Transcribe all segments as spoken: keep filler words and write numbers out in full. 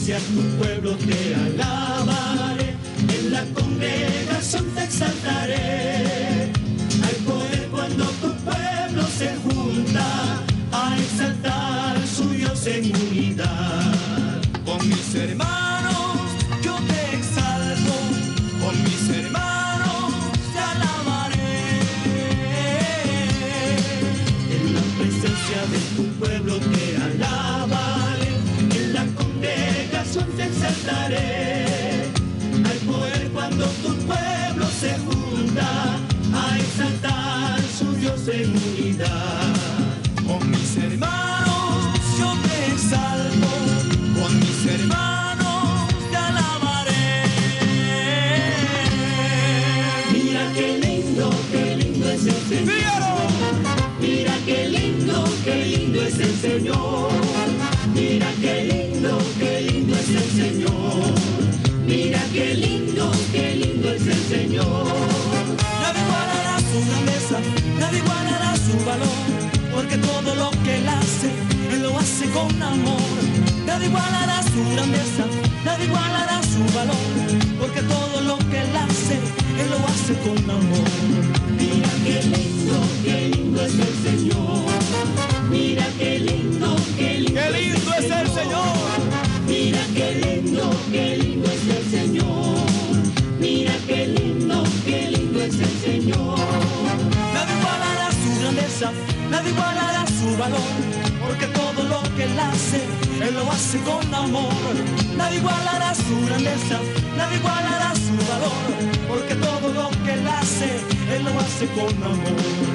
presencia tu pueblo te alabaré, en la congregación te exaltaré. Hay poder cuando tu pueblo se junta a exaltar su Dios en unidad. Con mis hermanos yo te exalto, con mis hermanos te alabaré. En la presencia de tu pueblo te alabaré, en la congregación te exaltaré. Hay poder cuando tu pueblo se junta a exaltar su Dios en unidad. Con mis hermanos yo te exalto, con mis hermanos te alabaré. Mira qué lindo, qué lindo es el Señor. Mira qué lindo, qué lindo es el Señor. Mira qué lindo, qué lindo es el Señor. Mira qué lindo, qué lindo es el Señor. Nadie igualará su grandeza, nadie igualará su valor, porque todo lo que Él hace, Él lo hace con amor. Nadie igualará su grandeza, nadie igualará su valor, porque todo lo que Él hace, Él lo hace con amor. Mira qué lindo, qué lindo es el Señor. Mira qué lindo, qué lindo, ¡Qué lindo es el Señor! Mira qué lindo, qué lindo es el Señor. Mira qué lindo, qué lindo es el Señor. Nadie igualará su grandeza, nadie igualará su valor, porque todo lo que Él hace, Él lo hace con amor. Nadie igualará su grandeza, nadie igualará su valor, porque todo lo que Él hace, Él lo hace con amor.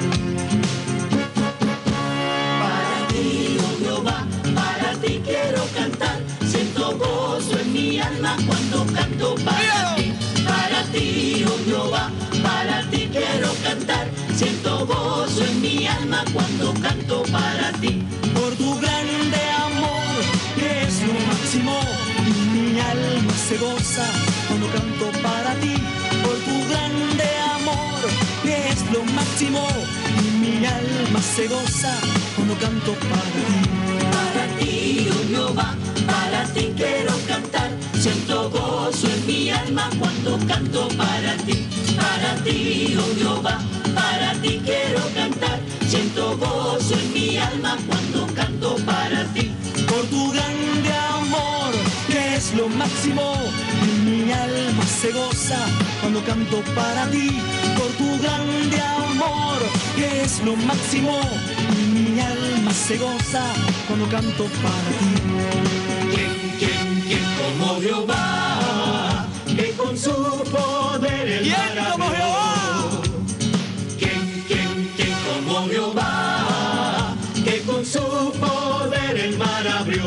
Para ti, oh Jehová, para ti quiero cantar. Siento gozo en mi alma cuando canto para ti. Para ti, oh Jehová, para ti quiero cantar. Siento gozo en mi alma cuando canto para ti. Por tu grande amor, que es lo máximo, y mi alma se goza cuando canto para ti. Por tu grande amor, que es lo máximo, y mi alma se goza cuando canto para ti. Para ti, oh Jehová, para ti quiero cantar. Siento gozo en mi alma cuando canto para ti. Para ti, oh Jehová, para ti quiero cantar. Siento gozo en mi alma cuando canto para ti. Por tu grande amor, que es lo máximo, y mi alma se goza cuando canto para ti. Por tu grande amor, que es lo máximo, y mi alma se goza cuando canto para ti. ¿Quién, quién, quién como Jehová, que con su poder el ¿Quién mar como abrió? Jehová? ¿Quién, quién, quién como Jehová, que con su poder el mar abrió?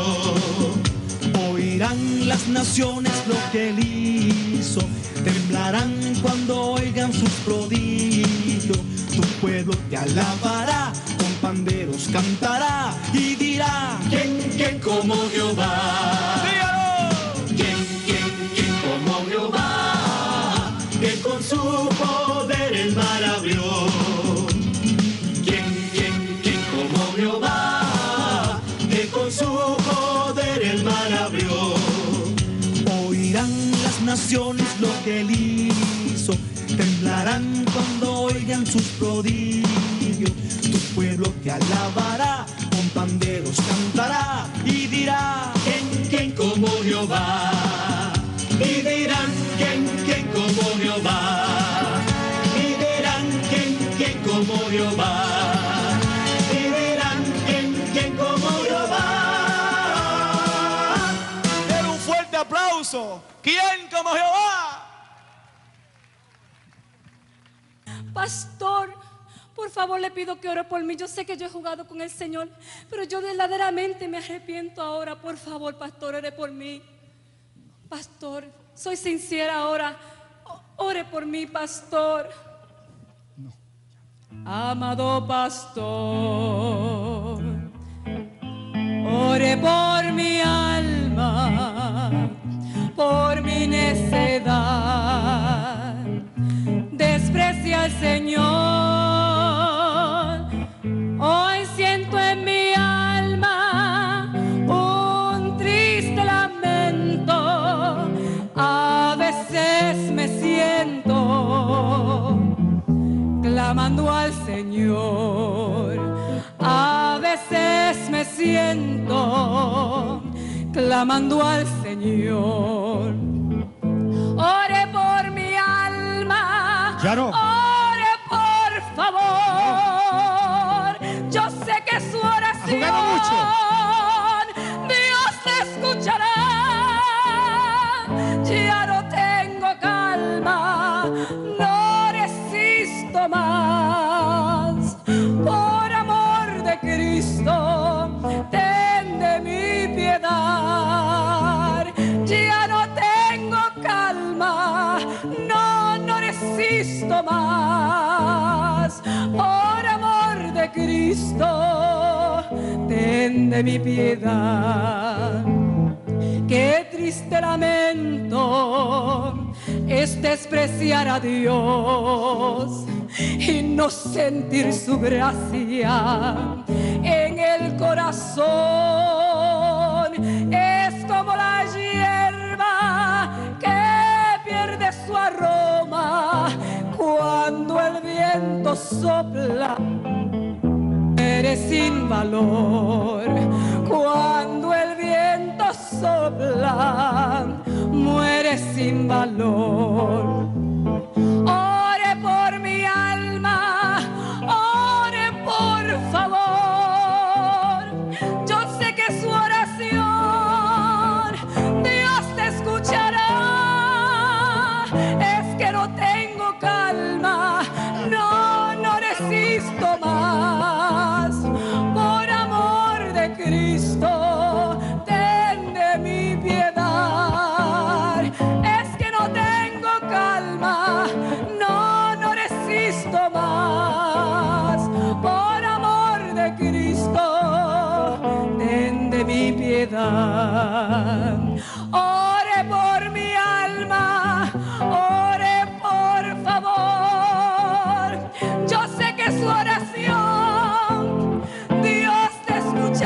Oirán las naciones lo que Él hizo, temblarán cuando oigan sus prodigios. Tu pueblo te alabará, con panderos cantará y dirá: ¿Quién, quién como Jehová? ¡Dígalo! ¿Quién, quién, quién como Jehová, que con su poder el mar abrió? ¿Quién, quién, quién como Jehová, que con su poder el mar abrió? Oirán las naciones lo que Él hizo, temblarán cuando oigan sus prodigios. Tu pueblo te alabará, con panderos cantará y dirá: ¿Quién, quién como Jehová? Y dirán: ¿Quién, quién como Jehová? Y dirán: ¿Quién, quién como Jehová? Y dirán: ¿Quién, quién como Jehová? Den un fuerte aplauso. ¿Quién como Jehová? Pastor, por favor le pido que ore por mí. Yo sé que yo he jugado con el Señor, pero yo verdaderamente me arrepiento ahora. Por favor, pastor, ore por mí. Pastor, soy sincera ahora. Ore por mí, pastor. No. Amado pastor, ore por mi alma, por mi necedad. Desprecia al Señor. Hoy siento en mi alma un triste lamento. clamando al Señor. A veces me siento clamando al Señor. Ore por mi alma, ya no. ore por favor. Yo sé que su oración Dios te escuchará. Ya no tengo calma, no resisto más. Por amor de Cristo, ten de mi piedad. Ya no tengo calma, no, no resisto más. Por amor de Cristo, ten de mi piedad. Qué triste lamento es despreciar a Dios y no sentir su gracia en el corazón. Es como la hierba que pierde su aroma cuando el viento sopla. Eres sin valor cuando el viento sopla, mueres sin valor. Ore por mi alma, ore por favor. Yo sé que su oración Dios te escuchará. Es que no tengo calma, no, no resisto más. Por amor de Cristo, ten de mi piedad. Es que no tengo calma, no, no resisto más. Por amor de Cristo, ten de mi piedad. Ore por mi alma, ore por favor. Yo sé que su oración Dios te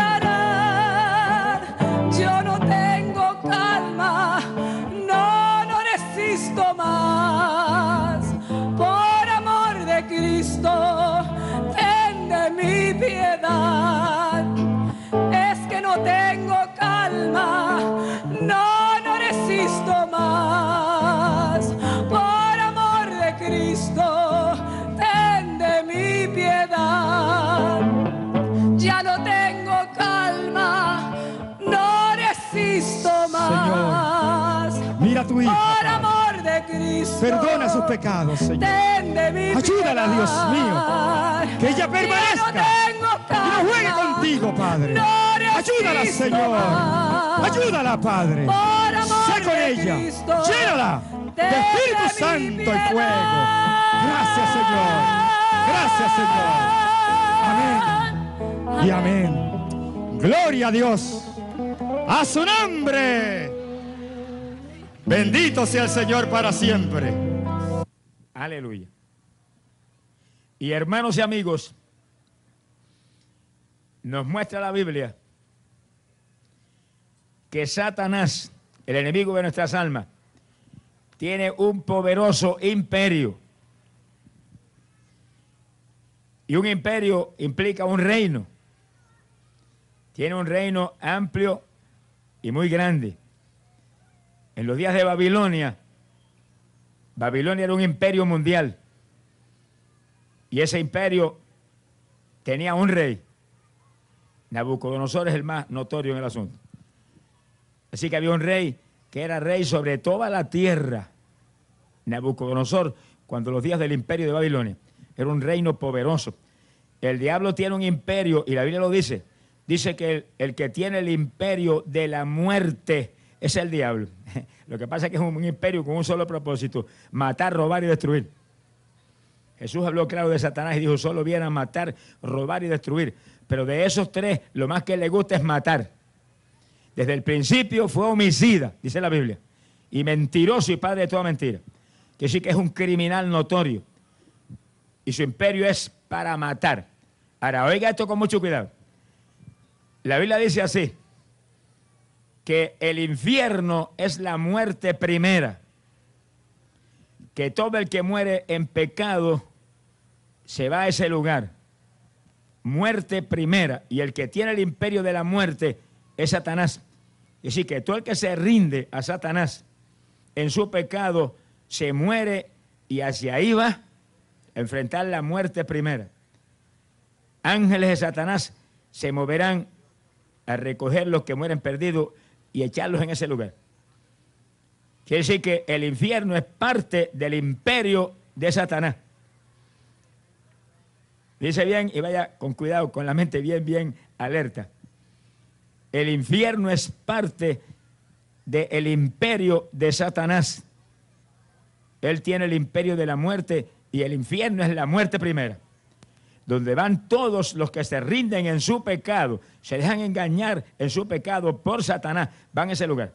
escuchará. Yo no tengo calma, no, no resisto más. Por amor de Cristo, ten de mi piedad. Es que no tengo calma, no, no resisto más. Por amor de Cristo, ten de mi piedad. Ya no tengo calma, no resisto más. Señor, mira a tu hija, por Padre. amor de Cristo, Perdona sus pecados, Señor. ten de mi Ayúdala, piedad. Dios mío, que ella permanezca Ya no tengo y calma, no juegue contigo, Padre. no Ayúdala, resisto Señor. más. Ayúdala, Padre. Por amor Sé con de ella. Cristo, Llénala de ten Espíritu de mi Santo y piedad. fuego. Gracias, Señor. Gracias, Señor. Amén. Y amén. Gloria a Dios. A su nombre. Bendito sea el Señor para siempre. Aleluya. Y hermanos y amigos, nos muestra la Biblia que Satanás, el enemigo de nuestras almas, tiene un poderoso imperio. Y un imperio implica un reino. Tiene un reino amplio y muy grande. En los días de Babilonia, Babilonia era un imperio mundial. Y ese imperio tenía un rey. Nabucodonosor es el más notorio en el asunto. Así que había un rey que era rey sobre toda la tierra. Nabucodonosor, cuando los días del imperio de Babilonia, era un reino poderoso. El diablo tiene un imperio, y la Biblia lo dice. Dice que el, el que tiene el imperio de la muerte es el diablo. Lo que pasa es que es un imperio con un solo propósito: matar, robar y destruir. Jesús habló claro de Satanás y dijo: solo viene a matar, robar y destruir. Pero de esos tres, lo más que le gusta es matar. Desde el principio fue homicida, dice la Biblia, y mentiroso y padre de toda mentira. Que sí que es un criminal notorio. Y su imperio es para matar. Ahora, oiga esto con mucho cuidado. La Biblia dice así, que el infierno es la muerte primera. Que todo el que muere en pecado se va a ese lugar. Muerte primera. Y el que tiene el imperio de la muerte es Satanás. Es decir, que todo el que se rinde a Satanás en su pecado se muere y hacia ahí va a enfrentar la muerte primera. Ángeles de Satanás se moverán a recoger los que mueren perdidos y echarlos en ese lugar. Quiere decir que el infierno es parte del imperio de Satanás. Dice bien y vaya con cuidado, con la mente bien, bien alerta. El infierno es parte del imperio de Satanás. Él tiene el imperio de la muerte y el infierno es la muerte primera. Donde van todos los que se rinden en su pecado, se dejan engañar en su pecado por Satanás, van a ese lugar.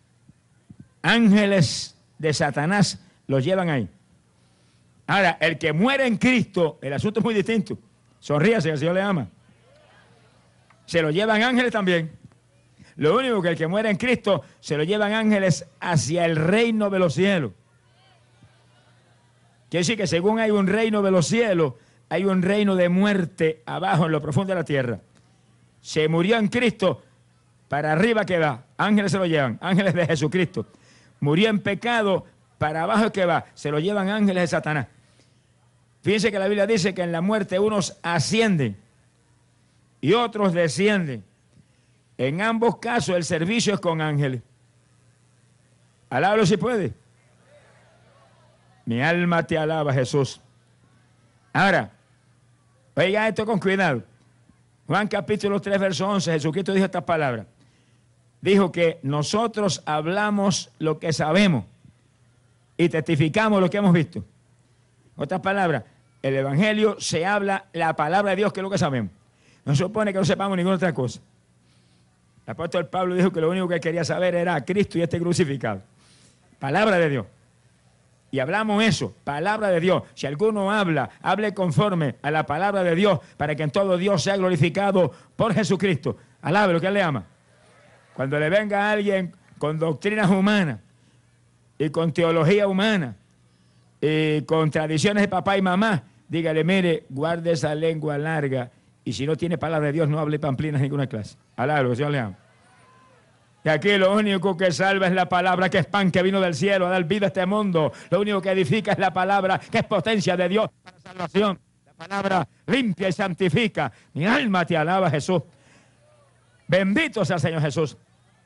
Ángeles de Satanás los llevan ahí. Ahora, el que muere en Cristo, el asunto es muy distinto. Sonríase, que el Señor le ama. Se lo llevan ángeles también. Lo único que el que muere en Cristo, se lo llevan ángeles hacia el reino de los cielos. Quiere decir que según hay un reino de los cielos, hay un reino de muerte abajo en lo profundo de la tierra. Se murió en Cristo, para arriba que va. Ángeles se lo llevan, ángeles de Jesucristo. Murió en pecado, para abajo que va. Se lo llevan ángeles de Satanás. Fíjense que la Biblia dice que en la muerte unos ascienden y otros descienden. En ambos casos el servicio es con ángeles. Alábalo si puede. Mi alma te alaba, Jesús. Ahora, oiga esto con cuidado. Juan capítulo tres, verso once, Jesucristo dijo estas palabras. Dijo que nosotros hablamos lo que sabemos y testificamos lo que hemos visto. Otras palabras, el Evangelio se habla la palabra de Dios, que es lo que sabemos. No se supone que no sepamos ninguna otra cosa. El apóstol Pablo dijo que lo único que quería saber era a Cristo y este crucificado. Palabra de Dios. Y hablamos eso, palabra de Dios. Si alguno habla, hable conforme a la palabra de Dios, para que en todo Dios sea glorificado por Jesucristo. Alabe lo que Él le ama. Cuando le venga a alguien con doctrinas humanas y con teología humana y con tradiciones de papá y mamá, dígale, mire, guarde esa lengua larga y si no tiene palabra de Dios, no hable pamplinas en ninguna clase. Alabe lo que Dios le ama. Y aquí lo único que salva es la palabra, que es pan que vino del cielo a dar vida a este mundo. Lo único que edifica es la palabra, que es potencia de Dios para salvación. La palabra limpia y santifica. Mi alma te alaba, Jesús. Bendito sea el Señor Jesús.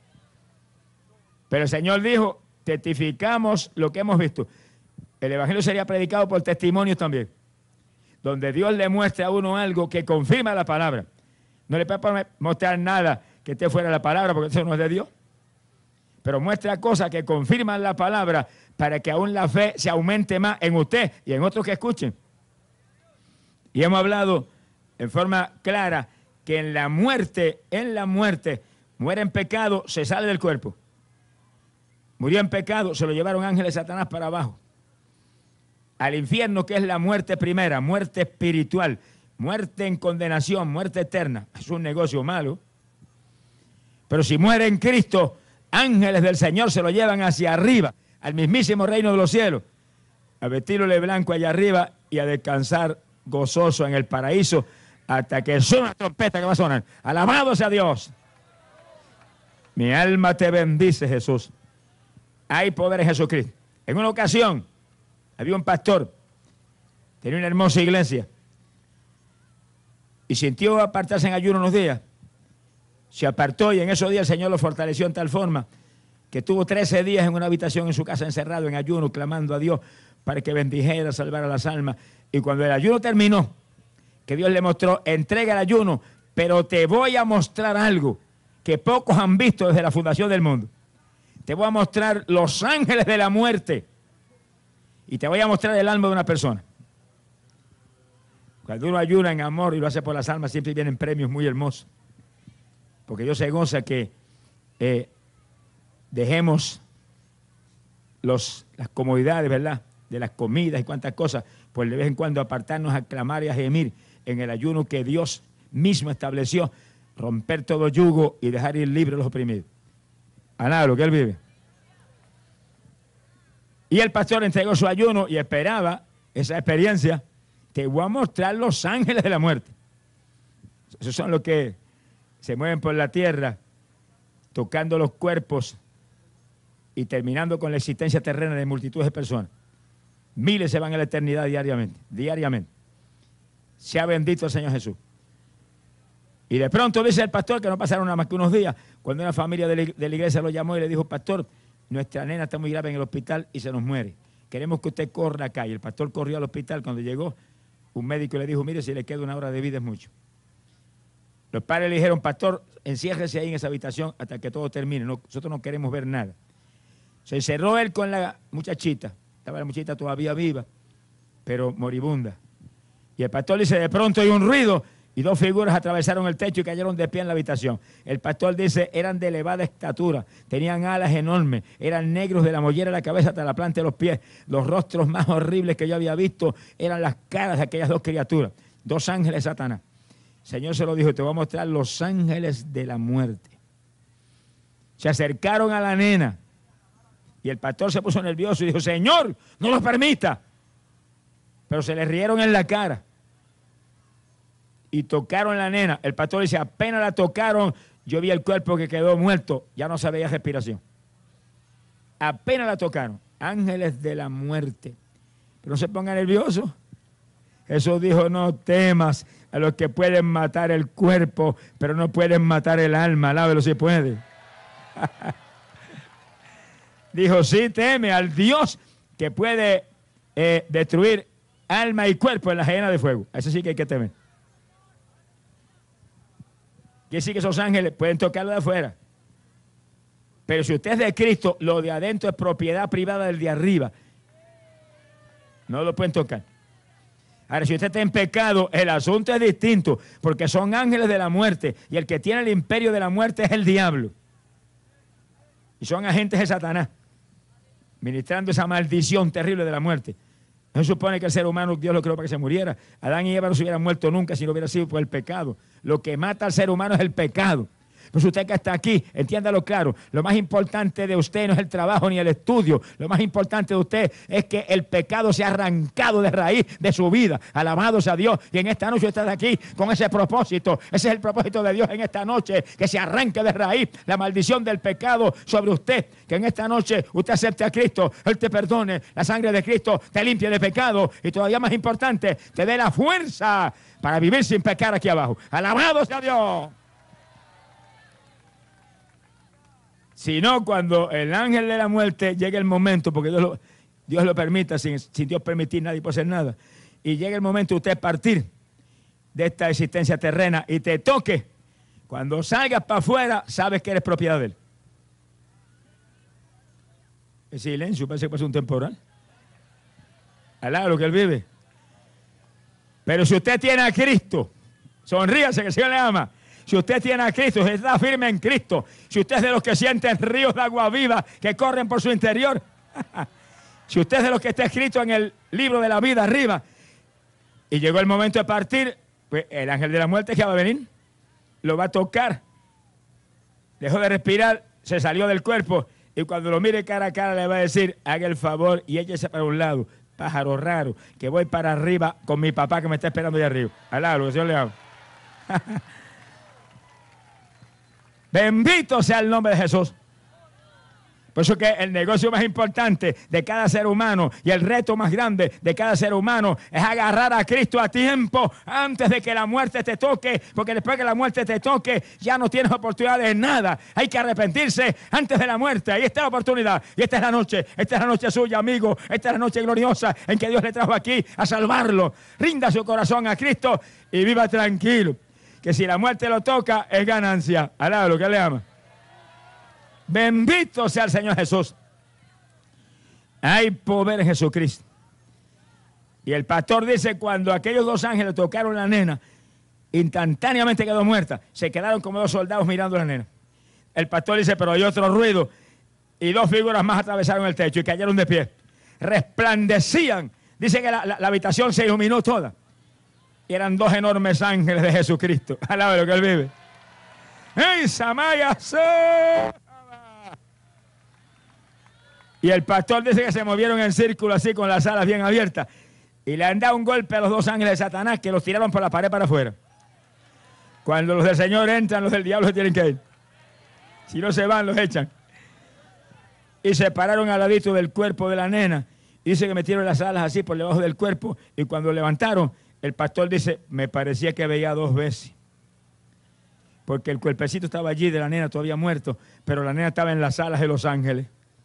Pero el Señor dijo, testificamos lo que hemos visto. El Evangelio sería predicado por testimonios también. Donde Dios le muestra a uno algo que confirma la palabra. No le puede mostrar nada que esté fuera de la palabra, porque eso no es de Dios. Pero muestra cosas que confirman la palabra para que aún la fe se aumente más en usted y en otros que escuchen. Y hemos hablado en forma clara que en la muerte, en la muerte, muere en pecado, se sale del cuerpo. Murió en pecado, se lo llevaron ángeles de Satanás para abajo. Al infierno, que es la muerte primera, muerte espiritual, muerte en condenación, muerte eterna. Es un negocio malo. Pero si muere en Cristo, ángeles del Señor se lo llevan hacia arriba, al mismísimo reino de los cielos, a vestirlo de blanco allá arriba y a descansar gozoso en el paraíso hasta que suene una trompeta que va a sonar. Alabado sea Dios. Mi alma te bendice, Jesús. Hay poder en Jesucristo. En una ocasión había un pastor, tenía una hermosa iglesia y sintió apartarse en ayuno unos días. Se apartó y en esos días el Señor lo fortaleció en tal forma que estuvo trece días en una habitación en su casa encerrado en ayuno, clamando a Dios para que bendijera, salvara las almas. Y cuando el ayuno terminó, que Dios le mostró, entrega el ayuno, pero te voy a mostrar algo que pocos han visto desde la fundación del mundo. Te voy a mostrar los ángeles de la muerte y te voy a mostrar el alma de una persona. Cuando uno ayuna en amor y lo hace por las almas, siempre vienen premios muy hermosos. Porque Dios se goza que eh, dejemos los, las comodidades, ¿verdad?, de las comidas y cuantas cosas, pues de vez en cuando apartarnos a clamar y a gemir en el ayuno que Dios mismo estableció, romper todo yugo y dejar ir libre a los oprimidos. Alá, lo que Él vive. Y el pastor entregó su ayuno y esperaba esa experiencia. te voy a mostrar los ángeles de la muerte. Esos son los que se mueven por la tierra, tocando los cuerpos y terminando con la existencia terrena de multitudes de personas. Miles se van a la eternidad diariamente, diariamente. Sea bendito el Señor Jesús. Y de pronto dice el pastor, que no pasaron nada más que unos días, cuando una familia de la, de la iglesia lo llamó y le dijo: pastor, nuestra nena está muy grave en el hospital y se nos muere. Queremos que usted corra acá. Y el pastor corrió al hospital. Cuando llegó, un médico le dijo: mire, si le queda una hora de vida es mucho. Los padres le dijeron: pastor, enciérrese ahí en esa habitación hasta que todo termine. No, nosotros no queremos ver nada. Se encerró él con la muchachita. Estaba la muchachita todavía viva, pero moribunda. Y el pastor dice: de pronto hay un ruido y dos figuras atravesaron el techo y cayeron de pie en la habitación. El pastor dice: eran de elevada estatura, tenían alas enormes, eran negros de la mollera de la cabeza hasta la planta de los pies. Los rostros más horribles que yo había visto eran las caras de aquellas dos criaturas, dos ángeles de Satanás. El Señor se lo dijo: te voy a mostrar los ángeles de la muerte. Se acercaron a la nena y el pastor se puso nervioso y dijo: Señor, no lo permita. Pero se le rieron en la cara y tocaron la nena. El pastor dice: apenas la tocaron, yo vi el cuerpo que quedó muerto, ya no se veía respiración. Apenas la tocaron. Ángeles de la muerte. Pero no se ponga nervioso. Jesús dijo: no temas a los que pueden matar el cuerpo, pero no pueden matar el alma. Alábelo si puede. Dijo: sí, teme al Dios que puede eh, destruir alma y cuerpo en la hiena de fuego. Eso sí que hay que temer. Quiere decir que esos ángeles pueden tocarlo de afuera. Pero si usted es de Cristo, lo de adentro es propiedad privada del de arriba. No lo pueden tocar. Ahora, si usted está en pecado, el asunto es distinto, porque son ángeles de la muerte, y el que tiene el imperio de la muerte es el diablo. Y son agentes de Satanás, ministrando esa maldición terrible de la muerte. No se supone que el ser humano, Dios lo creó para que se muriera. Adán y Eva no se hubieran muerto nunca si no hubiera sido por el pecado. Lo que mata al ser humano es el pecado. Pues usted que está aquí, entiéndalo claro, lo más importante de usted no es el trabajo ni el estudio, lo más importante de usted es que el pecado sea arrancado de raíz de su vida. Alabado sea Dios. Y en esta noche usted está aquí con ese propósito. Ese es el propósito de Dios en esta noche, que se arranque de raíz la maldición del pecado sobre usted. Que en esta noche usted acepte a Cristo, Él te perdone, la sangre de Cristo te limpie de pecado y todavía más importante, te dé la fuerza para vivir sin pecar aquí abajo. Alabado sea Dios. Si no, cuando el ángel de la muerte llegue el momento, porque Dios lo, Dios lo permita, sin, sin Dios permitir nadie puede hacer nada, y llegue el momento de usted partir de esta existencia terrena y te toque, cuando salgas para afuera, sabes que eres propiedad de Él. El silencio, parece que pasa un temporal. Alá lo que Él vive. Pero si usted tiene a Cristo, sonríase que el Señor le ama. Si usted tiene a Cristo, si está firme en Cristo, si usted es de los que sienten ríos de agua viva que corren por su interior, si usted es de los que está escrito en el libro de la vida arriba, y llegó el momento de partir, pues el ángel de la muerte que va a venir, lo va a tocar, dejó de respirar, se salió del cuerpo, y cuando lo mire cara a cara le va a decir: haga el favor y échese para un lado, pájaro raro, que voy para arriba con mi papá que me está esperando allá arriba. Alá, lo que el Señor le haga. Bendito sea el nombre de Jesús. Por eso que el negocio más importante de cada ser humano y el reto más grande de cada ser humano es agarrar a Cristo a tiempo antes de que la muerte te toque, porque después que la muerte te toque ya no tienes oportunidad de nada. Hay que arrepentirse antes de la muerte. Ahí está la oportunidad. Y esta es la noche. Esta es la noche suya, amigo. Esta es la noche gloriosa en que Dios le trajo aquí a salvarlo. Rinda su corazón a Cristo y viva tranquilo. Que si la muerte lo toca, es ganancia. Alá lo que le ama. Bendito sea el Señor Jesús. Hay poder en Jesucristo. Y el pastor dice: cuando aquellos dos ángeles tocaron a la nena, instantáneamente quedó muerta. Se quedaron como dos soldados mirando a la nena. El pastor dice: pero hay otro ruido. Y dos figuras más atravesaron el techo y cayeron de pie. Resplandecían. Dice que la, la, la habitación se iluminó toda. Y eran dos enormes ángeles de Jesucristo. Alaba lo que Él vive. ¡Ey, Samaya! Y el pastor dice que se movieron en círculo así con las alas bien abiertas. y le han dado un golpe a los dos ángeles de Satanás que los tiraron por la pared para afuera. Cuando los del Señor entran, los del diablo se tienen que ir. Si no se van, los echan. Y se pararon al ladito del cuerpo de la nena. Dice que metieron las alas así por debajo del cuerpo, y cuando levantaron, el pastor dice, me parecía que veía dos veces. Porque el cuerpecito estaba allí de la nena todavía muerto, pero la nena estaba en las alas de los ángeles.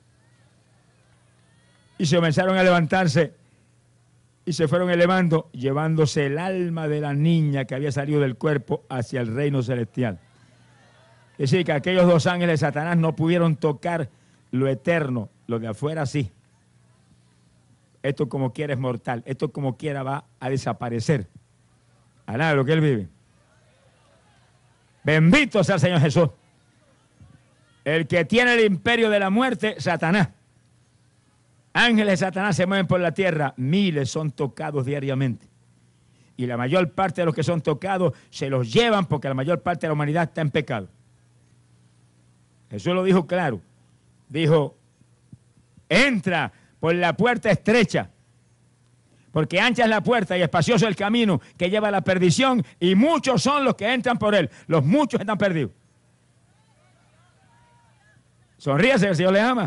Y se comenzaron a levantarse y se fueron elevando, llevándose el alma de la niña que había salido del cuerpo hacia el reino celestial. Es decir, que aquellos dos ángeles de Satanás no pudieron tocar lo eterno, lo de afuera sí. Esto como quiera es mortal, esto como quiera va a desaparecer. A nada de lo que él vive. Bendito sea el Señor Jesús. El que tiene el imperio de la muerte, Satanás. Ángeles de Satanás se mueven por la tierra, miles son tocados diariamente. Y la mayor parte de los que son tocados se los llevan porque la mayor parte de la humanidad está en pecado. Jesús lo dijo claro. Dijo, entra por la puerta estrecha, porque ancha es la puerta y espacioso el camino que lleva a la perdición, y muchos son los que entran por él. Los muchos están perdidos. Sonríase, el Señor le ama.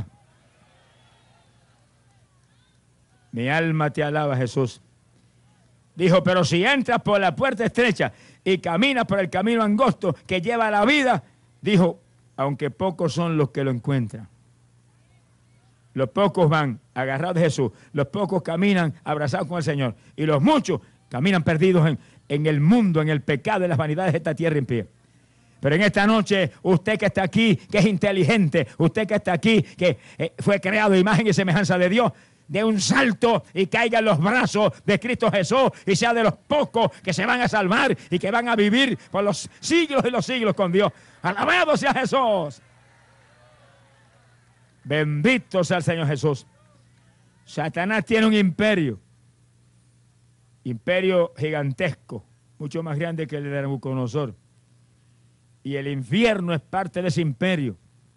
Mi alma te alaba, Jesús. Dijo, pero si entras por la puerta estrecha y caminas por el camino angosto que lleva a la vida, dijo, aunque pocos son los que lo encuentran. Los pocos van agarrados de Jesús, los pocos caminan abrazados con el Señor, y los muchos caminan perdidos en, en el mundo, en el pecado, en las vanidades de esta tierra impía. Pero en esta noche, usted que está aquí, que es inteligente, usted que está aquí, que eh, fue creado a imagen y semejanza de Dios, dé un salto y caiga en los brazos de Cristo Jesús y sea de los pocos que se van a salvar y que van a vivir por los siglos y los siglos con Dios. ¡Alabado sea Jesús! Bendito sea el Señor Jesús. Satanás tiene un imperio, imperio gigantesco, mucho más grande que el de Nabucodonosor. Y el infierno es parte de ese imperio,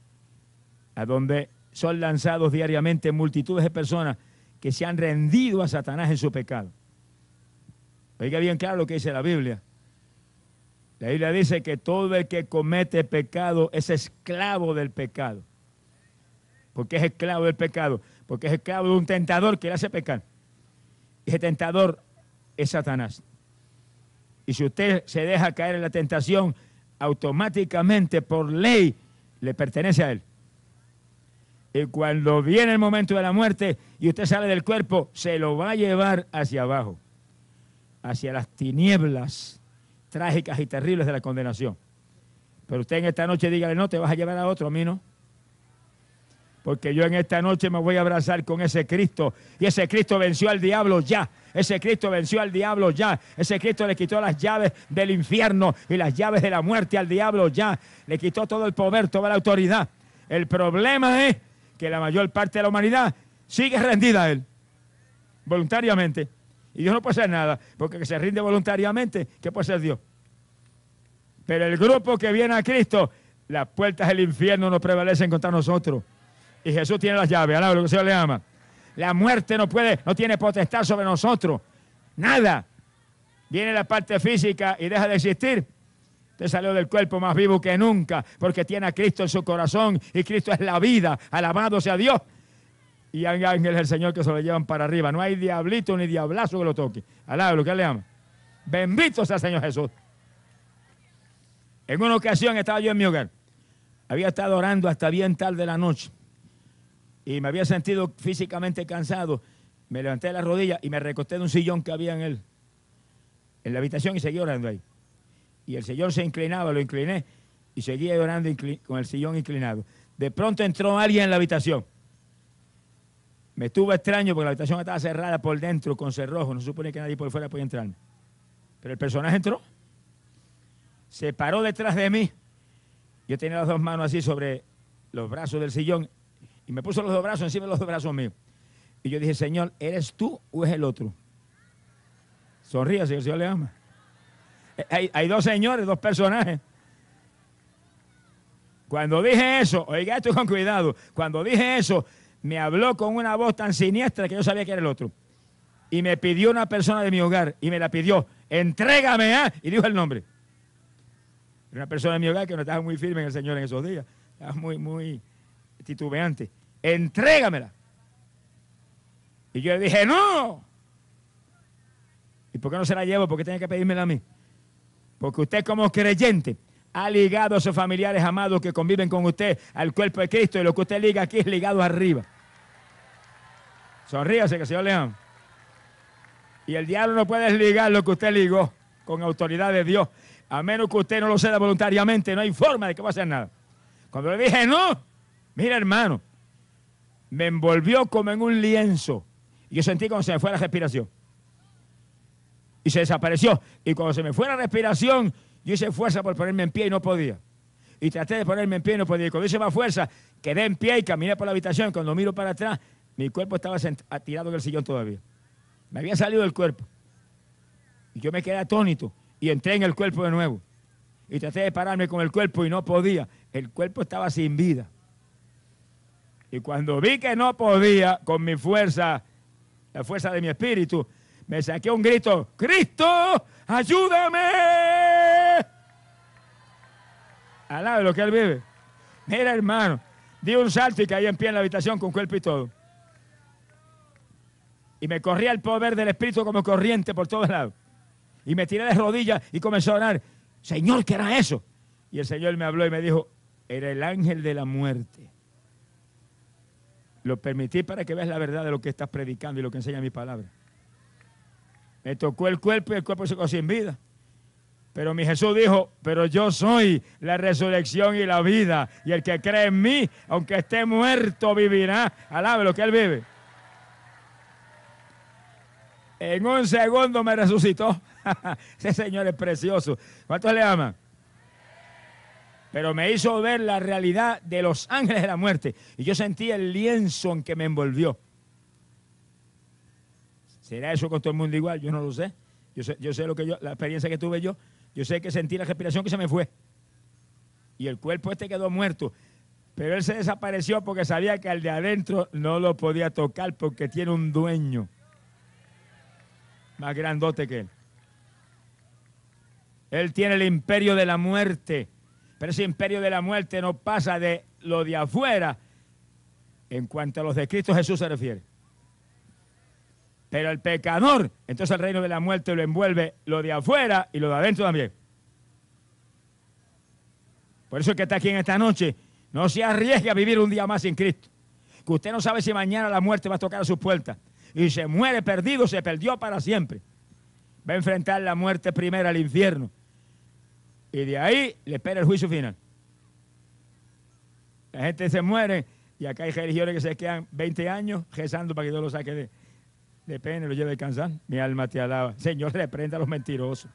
a donde son lanzados diariamente multitudes de personas que se han rendido a Satanás en su pecado. Oiga bien claro lo que dice la Biblia. La Biblia dice que todo el que comete pecado es esclavo del pecado. ¿Por qué es esclavo del pecado? Porque es esclavo de un tentador que le hace pecar. Ese tentador es Satanás. Y si usted se deja caer en la tentación, automáticamente, por ley, le pertenece a él. Y cuando viene el momento de la muerte y usted sale del cuerpo, se lo va a llevar hacia abajo, hacia las tinieblas trágicas y terribles de la condenación. Pero usted en esta noche dígale, no, te vas a llevar a otro, a mí no. Porque yo en esta noche me voy a abrazar con ese Cristo. Y ese Cristo venció al diablo ya. Ese Cristo venció al diablo ya. Ese Cristo le quitó las llaves del infierno y las llaves de la muerte al diablo ya. Le quitó todo el poder, toda la autoridad. El problema es que la mayor parte de la humanidad sigue rendida a él. Voluntariamente. Y Dios no puede hacer nada. Porque que se rinde voluntariamente, ¿qué puede hacer Dios? Pero el grupo que viene a Cristo, las puertas del infierno no prevalecen contra nosotros. Y Jesús tiene las llaves, alaba lo que el Señor le ama. La muerte no puede, no tiene potestad sobre nosotros. Nada. Viene la parte física y deja de existir. Usted salió del cuerpo más vivo que nunca, porque tiene a Cristo en su corazón, y Cristo es la vida. Alabado sea Dios. Y hay ángeles del Señor que se lo llevan para arriba. No hay diablito ni diablazo que lo toque. Alaba lo que Él le ama. Bendito sea el Señor Jesús. En una ocasión estaba yo en mi hogar. Había estado orando hasta bien tarde de la noche. Y me había sentido físicamente cansado. Me levanté de la rodilla y me recosté de un sillón que había en él, en la habitación, y seguí orando ahí. Y el Señor se inclinaba, lo incliné y seguía orando con el sillón inclinado. De pronto entró alguien en la habitación. Me estuvo extraño porque la habitación estaba cerrada por dentro con cerrojo. No se supone que nadie por fuera podía entrar. Pero el personaje entró, se paró detrás de mí. Yo tenía las dos manos así sobre los brazos del sillón y me puso los dos brazos encima de los dos brazos míos. Y yo dije, Señor, ¿eres tú o es el otro? Sonríase, el Señor le ama. Hay, hay dos señores, dos personajes. Cuando dije eso, oiga esto con cuidado, cuando dije eso, me habló con una voz tan siniestra que yo sabía que era el otro. y me pidió una persona de mi hogar, y me la pidió, entrégame, ¿eh? Y dijo el nombre. Era una persona de mi hogar que no estaba muy firme en el Señor en esos días, estaba muy, muy titubeante. Entrégamela. Y yo le dije, no. ¿Y por qué no se la llevo? ¿Por qué tiene que pedírmela a mí? Porque usted como creyente ha ligado a sus familiares amados que conviven con usted al cuerpo de Cristo, y lo que usted liga aquí es ligado arriba. Sonríase, que el Señor le ama. Y el diablo no puede ligar lo que usted ligó con autoridad de Dios. A menos que usted no lo ceda voluntariamente, no hay forma de que va a hacer nada. Cuando le dije no, mira hermano, me envolvió como en un lienzo. Y yo sentí como se me fue la respiración. Y se desapareció. Y cuando se me fue la respiración, yo hice fuerza por ponerme en pie y no podía. Y traté de ponerme en pie y no podía. Y cuando hice más fuerza, quedé en pie y caminé por la habitación. Cuando miro para atrás, mi cuerpo estaba tirado en el sillón todavía. Me había salido del cuerpo. Y yo me quedé atónito. Y entré en el cuerpo de nuevo. Y traté de pararme con el cuerpo y no podía. El cuerpo estaba sin vida. Y cuando vi que no podía, con mi fuerza, la fuerza de mi espíritu, me saqué un grito, ¡Cristo, ayúdame! Alabe lo que Él vive. Mira, hermano, di un salto y caí en pie en la habitación con cuerpo y todo. Y me corría el poder del Espíritu como corriente por todos lados. Y me tiré de rodillas y comenzó a orar, Señor, ¿qué era eso? Y el Señor me habló y me dijo, era el ángel de la muerte. Lo permití para que veas la verdad de lo que estás predicando y lo que enseña mi palabra. Me tocó el cuerpo y el cuerpo se quedó sin vida. Pero mi Jesús dijo, pero yo soy la resurrección y la vida. Y el que cree en mí, aunque esté muerto, vivirá. Alabe lo que Él vive. En un segundo me resucitó. Ese Señor es precioso. ¿Cuántos le aman? Pero me hizo ver la realidad de los ángeles de la muerte. Y yo sentí el lienzo en que me envolvió. ¿Será eso con todo el mundo igual? Yo no lo sé. Yo sé, yo sé lo que yo, la experiencia que tuve yo. Yo sé que sentí la respiración que se me fue. Y el cuerpo este quedó muerto. Pero él se desapareció porque sabía que al de adentro no lo podía tocar porque tiene un dueño más grandote que él. Él tiene el imperio de la muerte. Pero ese imperio de la muerte no pasa de lo de afuera en cuanto a los de Cristo Jesús se refiere. Pero el pecador, entonces el reino de la muerte lo envuelve lo de afuera y lo de adentro también. Por eso es que está aquí en esta noche, no se arriesgue a vivir un día más sin Cristo. Que usted no sabe si mañana la muerte va a tocar a sus puertas. Y se muere perdido, se perdió para siempre. Va a enfrentar la muerte primera al infierno. Y de ahí le espera el juicio final. La gente se muere y acá hay religiones que se quedan veinte años rezando para que Dios lo saque de, de pena y lo lleve a descansar. Mi alma te alaba. Señor, reprenda a los mentirosos.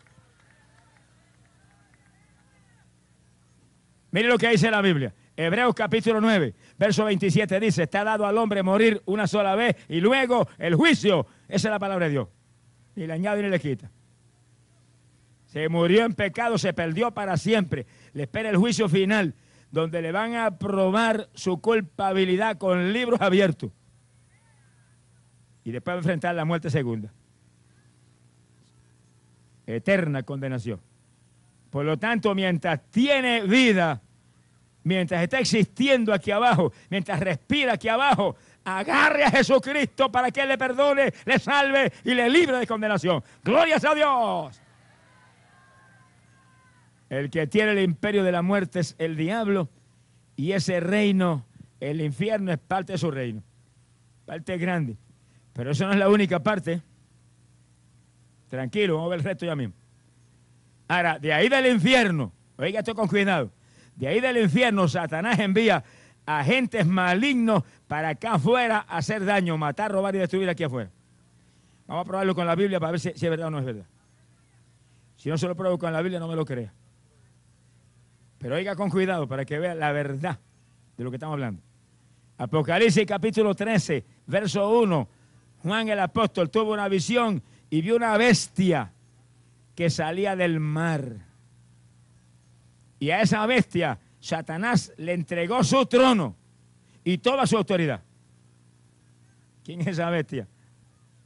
Mire lo que dice la Biblia. Hebreos capítulo nueve, verso veintisiete dice, está dado al hombre morir una sola vez y luego el juicio. Esa es la palabra de Dios. Ni le añade ni le quita. Se murió en pecado, se perdió para siempre. Le espera el juicio final, donde le van a probar su culpabilidad con libros abiertos. Y después va a enfrentar la muerte segunda. Eterna condenación. Por lo tanto, mientras tiene vida, mientras está existiendo aquí abajo, mientras respira aquí abajo, agarre a Jesucristo para que Él le perdone, le salve y le libre de condenación. ¡Glorias a Dios! El que tiene el imperio de la muerte es el diablo y ese reino, el infierno, es parte de su reino. Parte grande. Pero eso no es la única parte. Tranquilo, vamos a ver el resto ya mismo. Ahora, de ahí del infierno, oiga esto con cuidado, de ahí del infierno Satanás envía agentes malignos para acá afuera a hacer daño, matar, robar y destruir aquí afuera. Vamos a probarlo con la Biblia para ver si, si es verdad o no es verdad. Si no se lo pruebo con la Biblia, no me lo crea. Pero oiga con cuidado para que vea la verdad de lo que estamos hablando. Apocalipsis capítulo trece, verso uno. Juan el apóstol tuvo una visión y vio una bestia que salía del mar. Y a esa bestia Satanás le entregó su trono y toda su autoridad. ¿Quién es esa bestia?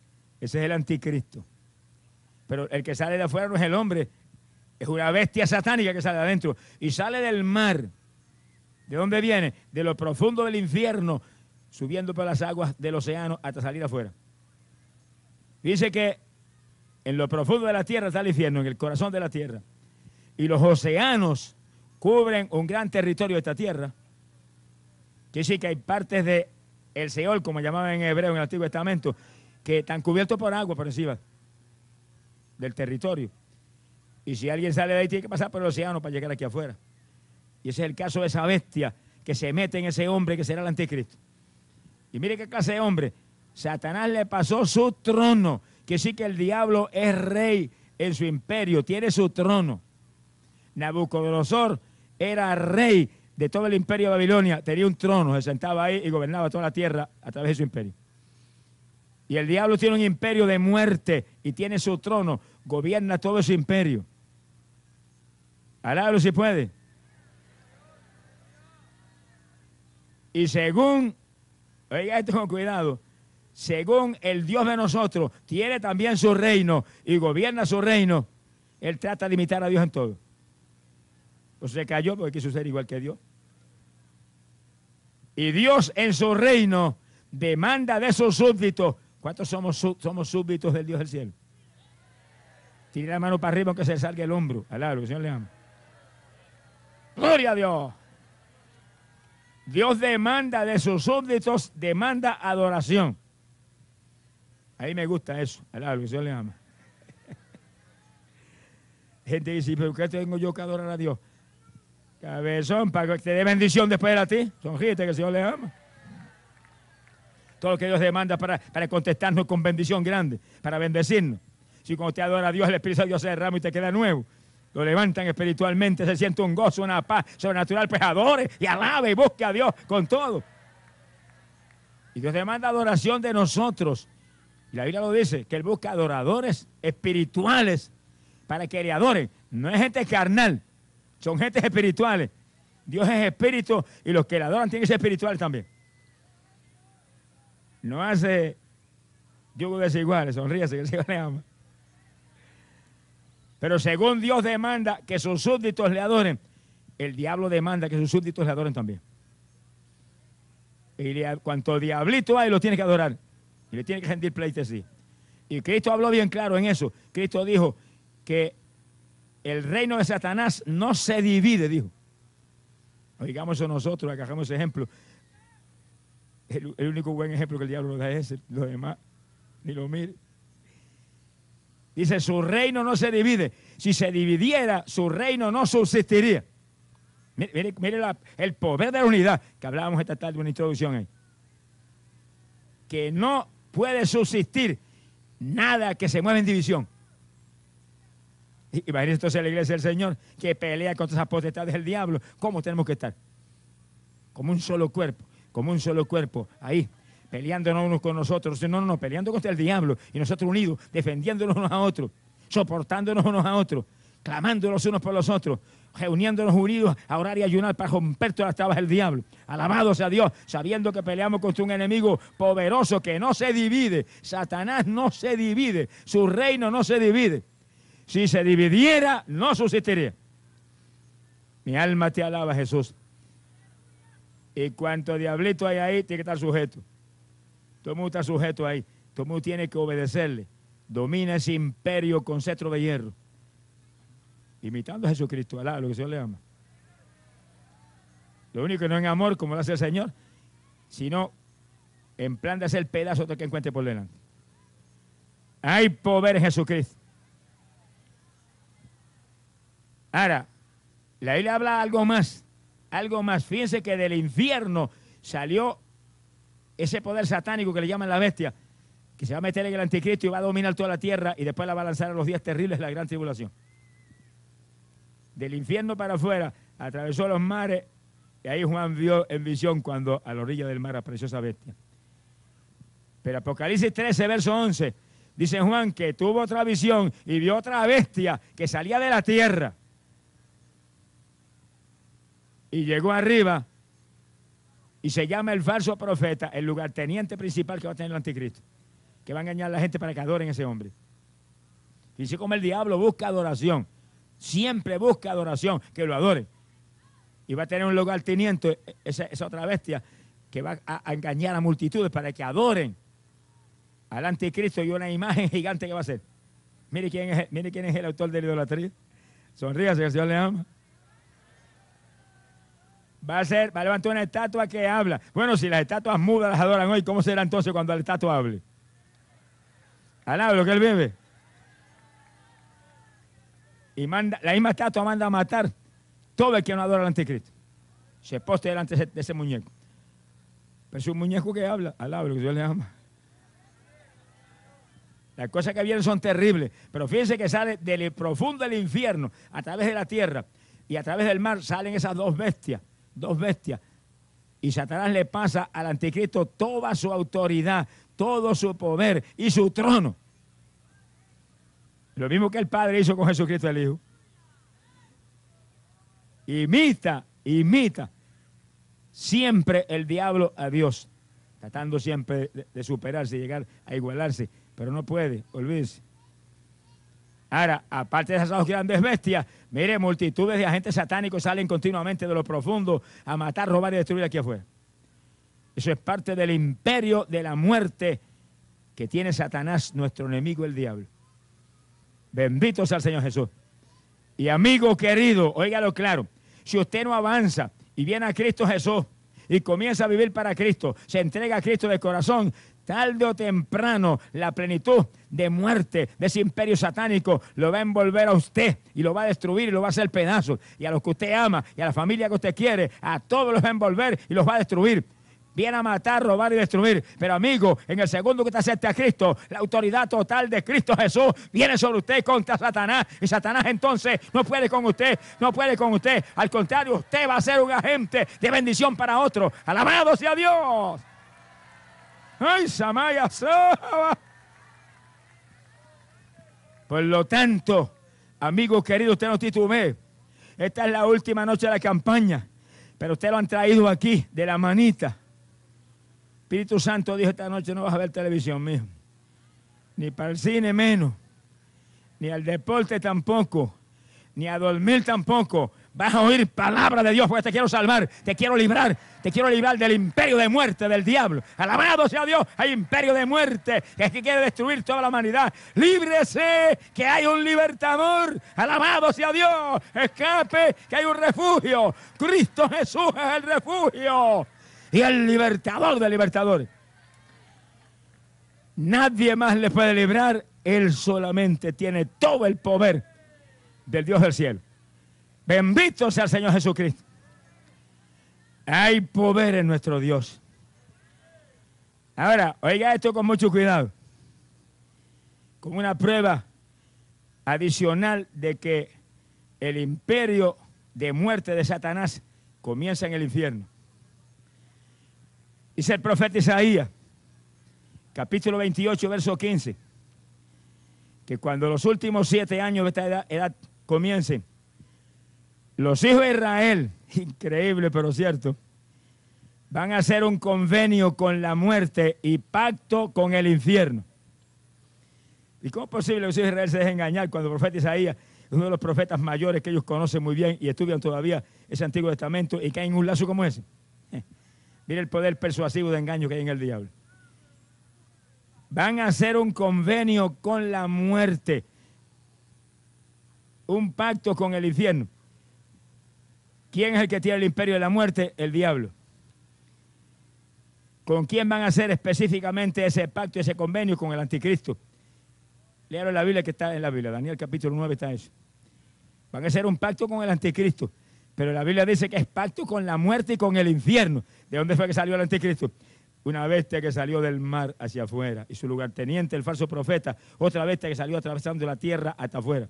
Ese es el anticristo. Pero el que sale de afuera no es el hombre, es una bestia satánica que sale de adentro. Y sale del mar. ¿De dónde viene? De lo profundo del infierno, subiendo por las aguas del océano hasta salir afuera. Dice que en lo profundo de la tierra está el infierno, en el corazón de la tierra. Y los océanos cubren un gran territorio de esta tierra. Quiere decir que hay partes de el Seol, como llamaban en hebreo en el Antiguo Testamento, que están cubiertos por agua por encima del territorio. Y si alguien sale de ahí, tiene que pasar por el océano para llegar aquí afuera. Y ese es el caso de esa bestia que se mete en ese hombre que será el anticristo. Y mire qué clase de hombre. Satanás le pasó su trono, que sí que el diablo es rey en su imperio, tiene su trono. Nabucodonosor era rey de todo el imperio de Babilonia, tenía un trono, se sentaba ahí y gobernaba toda la tierra a través de su imperio. Y el diablo tiene un imperio de muerte y tiene su trono, gobierna todo su imperio. Alábalo si puede. Y según, oiga esto con cuidado, según el Dios de nosotros tiene también su reino y gobierna su reino, él trata de imitar a Dios en todo. Pues se cayó porque quiso ser igual que Dios. Y Dios en su reino demanda de sus súbditos. ¿Cuántos somos, somos súbditos del Dios del cielo? Tire la mano para arriba aunque se salga el hombro. Alabado, el Señor le ama. ¡Gloria a Dios! Dios demanda de sus súbditos, demanda adoración. A mí me gusta eso. Alabado, el Señor le ama. Gente dice, ¿pero qué tengo yo que adorar a Dios? Cabezón, para que te dé bendición después de ti. Sonríete que el Señor le ama. Todo lo que Dios demanda para, para contestarnos con bendición grande, para bendecirnos. Si cuando te adora a Dios, el Espíritu de Dios se derrama y te queda nuevo. Lo levantan espiritualmente, se siente un gozo, una paz sobrenatural, pues adore y alabe y busque a Dios con todo. Y Dios demanda adoración de nosotros. Y la Biblia lo dice, que Él busca adoradores espirituales para que le adoren. No es gente carnal, son gentes espirituales. Dios es espíritu y los que le adoran tienen que ser espirituales también. No hace yugo desiguales, sonríese que el Señor le ama. Pero según Dios demanda que sus súbditos le adoren, el diablo demanda que sus súbditos le adoren también. Y le, cuanto diablito hay, lo tiene que adorar. Y le tiene que rendir pleitesía. Y Cristo habló bien claro en eso. Cristo dijo que el reino de Satanás no se divide, dijo. Oigamos eso nosotros, agarramos ese ejemplo. El, el único buen ejemplo que el diablo nos da es ese, los demás, ni lo mire. Dice, su reino no se divide. Si se dividiera, su reino no subsistiría. Mire, mire, mire la, el poder de la unidad, que hablábamos esta tarde en una introducción ahí. Que no puede subsistir nada que se mueva en división. Imagínense entonces la iglesia del Señor que pelea contra esas potestades del diablo. ¿Cómo tenemos que estar? Como un solo cuerpo, como un solo cuerpo, ahí, peleándonos unos con nosotros. No, no, no, peleando contra el diablo y nosotros unidos, defendiéndonos unos a otros, soportándonos unos a otros, clamándonos unos por los otros, reuniéndonos unidos a orar y ayunar para romper todas las trabas del diablo. Alabado sea Dios, sabiendo que peleamos contra un enemigo poderoso que no se divide. Satanás no se divide, su reino no se divide. Si se dividiera, no subsistiría. Mi alma te alaba, Jesús. Y cuanto diablito hay ahí, tiene que estar sujeto. Todo el mundo está sujeto ahí. Todo el mundo tiene que obedecerle. Domina ese imperio con cetro de hierro. Imitando a Jesucristo, alá, lo que el Señor le ama. Lo único que no en amor, como lo hace el Señor, sino en plan de hacer pedazos de que encuentre por delante. Hay poder en Jesucristo. Ahora, la Biblia habla algo más, algo más. Fíjense que del infierno salió ese poder satánico que le llaman la bestia, que se va a meter en el anticristo y va a dominar toda la tierra y después la va a lanzar a los días terribles de la gran tribulación. Del infierno para afuera, atravesó los mares y ahí Juan vio en visión cuando a la orilla del mar apareció esa bestia. Pero Apocalipsis trece, verso once, dice Juan que tuvo otra visión y vio otra bestia que salía de la tierra. Y llegó arriba y se llama el falso profeta, el lugarteniente principal que va a tener el anticristo. que va a engañar a la gente para que adoren a ese hombre. Dice como el diablo busca adoración. Siempre busca adoración, que lo adoren. Y va a tener un lugarteniente, esa, esa otra bestia, que va a, a engañar a multitudes para que adoren al anticristo y una imagen gigante que va a ser. Mire quién es, mire quién es el autor de la idolatría. Sonríase, que el Señor le ama. Va a ser, va a levantar una estatua que habla. Bueno, si las estatuas mudas las adoran hoy, ¿cómo será entonces cuando la estatua hable? Alaba lo que él bebe. Y manda, la misma estatua manda a matar todo el que no adora al anticristo. Se poste delante de ese, de ese muñeco. Pero es un muñeco que habla, alaba lo que Dios le ama. Las cosas que vienen son terribles, pero fíjense que sale del profundo del infierno, a través de la tierra y a través del mar salen esas dos bestias, dos bestias. Y Satanás le pasa al anticristo toda su autoridad, todo su poder y su trono. Lo mismo que el Padre hizo con Jesucristo el Hijo. Imita, imita siempre el diablo a Dios, tratando siempre de, de superarse, llegar a igualarse, pero no puede, olvídese. Ahora, aparte de esas dos grandes bestias, mire, multitudes de agentes satánicos salen continuamente de lo profundo a matar, robar y destruir aquí afuera. Eso es parte del imperio de la muerte que tiene Satanás, nuestro enemigo, el diablo. Bendito sea el Señor Jesús. Y amigo querido, óigalo claro, si usted no avanza y viene a Cristo Jesús y comienza a vivir para Cristo, se entrega a Cristo de corazón, tarde o temprano la plenitud de muerte de ese imperio satánico lo va a envolver a usted y lo va a destruir y lo va a hacer pedazos. Y a los que usted ama y a la familia que usted quiere, a todos los va a envolver y los va a destruir. Viene a matar, robar y destruir. Pero amigo, en el segundo que te acepte a Cristo, la autoridad total de Cristo Jesús viene sobre usted contra Satanás. Y Satanás entonces no puede con usted, no puede con usted. Al contrario, usted va a ser un agente de bendición para otro. ¡Alabado sea Dios! ¡Ay, Samaya Saba! Por lo tanto, amigo querido, usted no titubee. Esta es la última noche de la campaña, pero usted lo han traído aquí de la manita. Espíritu Santo dijo esta noche: no vas a ver televisión, mijo. Ni para el cine menos. Ni al deporte tampoco. Ni a dormir tampoco. Vas a oír palabra de Dios porque te quiero salvar. Te quiero librar. Te quiero librar del imperio de muerte del diablo. Alabado sea Dios. Hay imperio de muerte que es que quiere destruir toda la humanidad. Líbrese, que hay un libertador. Alabado sea Dios. Escape, que hay un refugio. Cristo Jesús es el refugio y el libertador de libertadores. Nadie más le puede librar. Él solamente tiene todo el poder del Dios del cielo. Bendito sea el Señor Jesucristo. Hay poder en nuestro Dios. Ahora, oiga esto con mucho cuidado. Con una prueba adicional de que el imperio de muerte de Satanás comienza en el infierno. Dice el profeta Isaías, capítulo veintiocho, verso quince, que cuando los últimos siete años de esta edad, edad comiencen, los hijos de Israel, increíble pero cierto, van a hacer un convenio con la muerte y pacto con el infierno. ¿Y cómo es posible que los hijos de Israel se dejen engañar cuando el profeta Isaías, uno de los profetas mayores que ellos conocen muy bien y estudian todavía ese Antiguo Testamento, y caen en un lazo como ese? Eh, mire el poder persuasivo de engaño que hay en el diablo. Van a hacer un convenio con la muerte, un pacto con el infierno. ¿Quién es el que tiene el imperio de la muerte? El diablo. ¿Con quién van a hacer específicamente ese pacto, ese convenio? Con el anticristo. Léalo en la Biblia, que está en la Biblia. Daniel capítulo nueve está eso. Van a hacer un pacto con el anticristo. Pero la Biblia dice que es pacto con la muerte y con el infierno. ¿De dónde fue que salió el anticristo? Una bestia que salió del mar hacia afuera. Y su lugarteniente, el falso profeta, otra bestia que salió atravesando la tierra hasta afuera.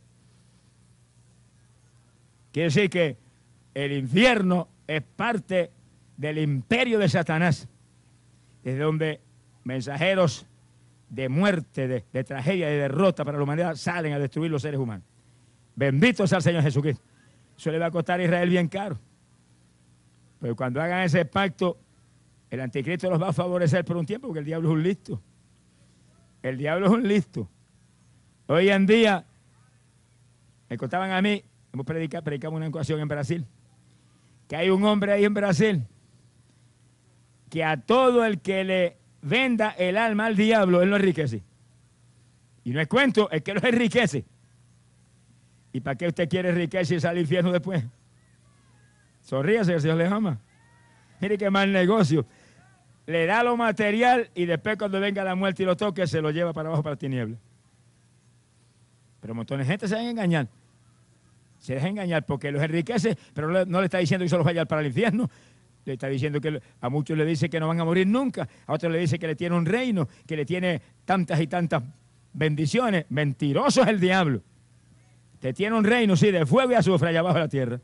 Quiere decir que el infierno es parte del imperio de Satanás, desde donde mensajeros de muerte, de, de tragedia, de derrota para la humanidad salen a destruir los seres humanos. Bendito sea el Señor Jesucristo. Eso le va a costar a Israel bien caro. Pero cuando hagan ese pacto, el anticristo los va a favorecer por un tiempo, porque el diablo es un listo. El diablo es un listo. Hoy en día, me contaban a mí, hemos predicado, predicamos una ocasión en Brasil, que hay un hombre ahí en Brasil que a todo el que le venda el alma al diablo, él lo enriquece. Y no es cuento, es que lo enriquece. ¿Y para qué usted quiere enriquecerse al infierno después? Sonríase, que el Señor le ama. Mire qué mal negocio. Le da lo material y después cuando venga la muerte y lo toque, se lo lleva para abajo, para la tiniebla. Pero un montón de gente se deja engañar. Se deja engañar porque los enriquece, pero no le está diciendo que solo vaya para el infierno. Le está diciendo que a muchos le dice que no van a morir nunca. A otros le dice que le tiene un reino, que le tiene tantas y tantas bendiciones. Mentiroso es el diablo. Te tiene un reino, sí, de fuego y azufre allá abajo de la tierra.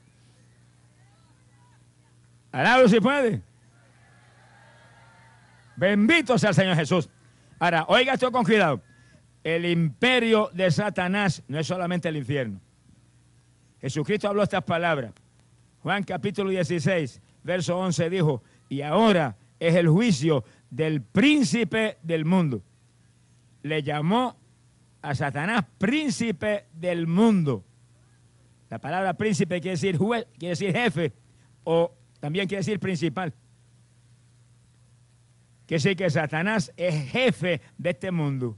Alablo si puede. Bendito sea el Señor Jesús. Ahora, oiga esto con cuidado. El imperio de Satanás no es solamente el infierno. Jesucristo habló estas palabras. Juan capítulo dieciséis, verso once dijo, y ahora es el juicio del príncipe del mundo. Le llamó a Satanás príncipe del mundo. La palabra príncipe quiere decir juez, quiere decir jefe, o también quiere decir principal. Quiere decir que Satanás es jefe de este mundo.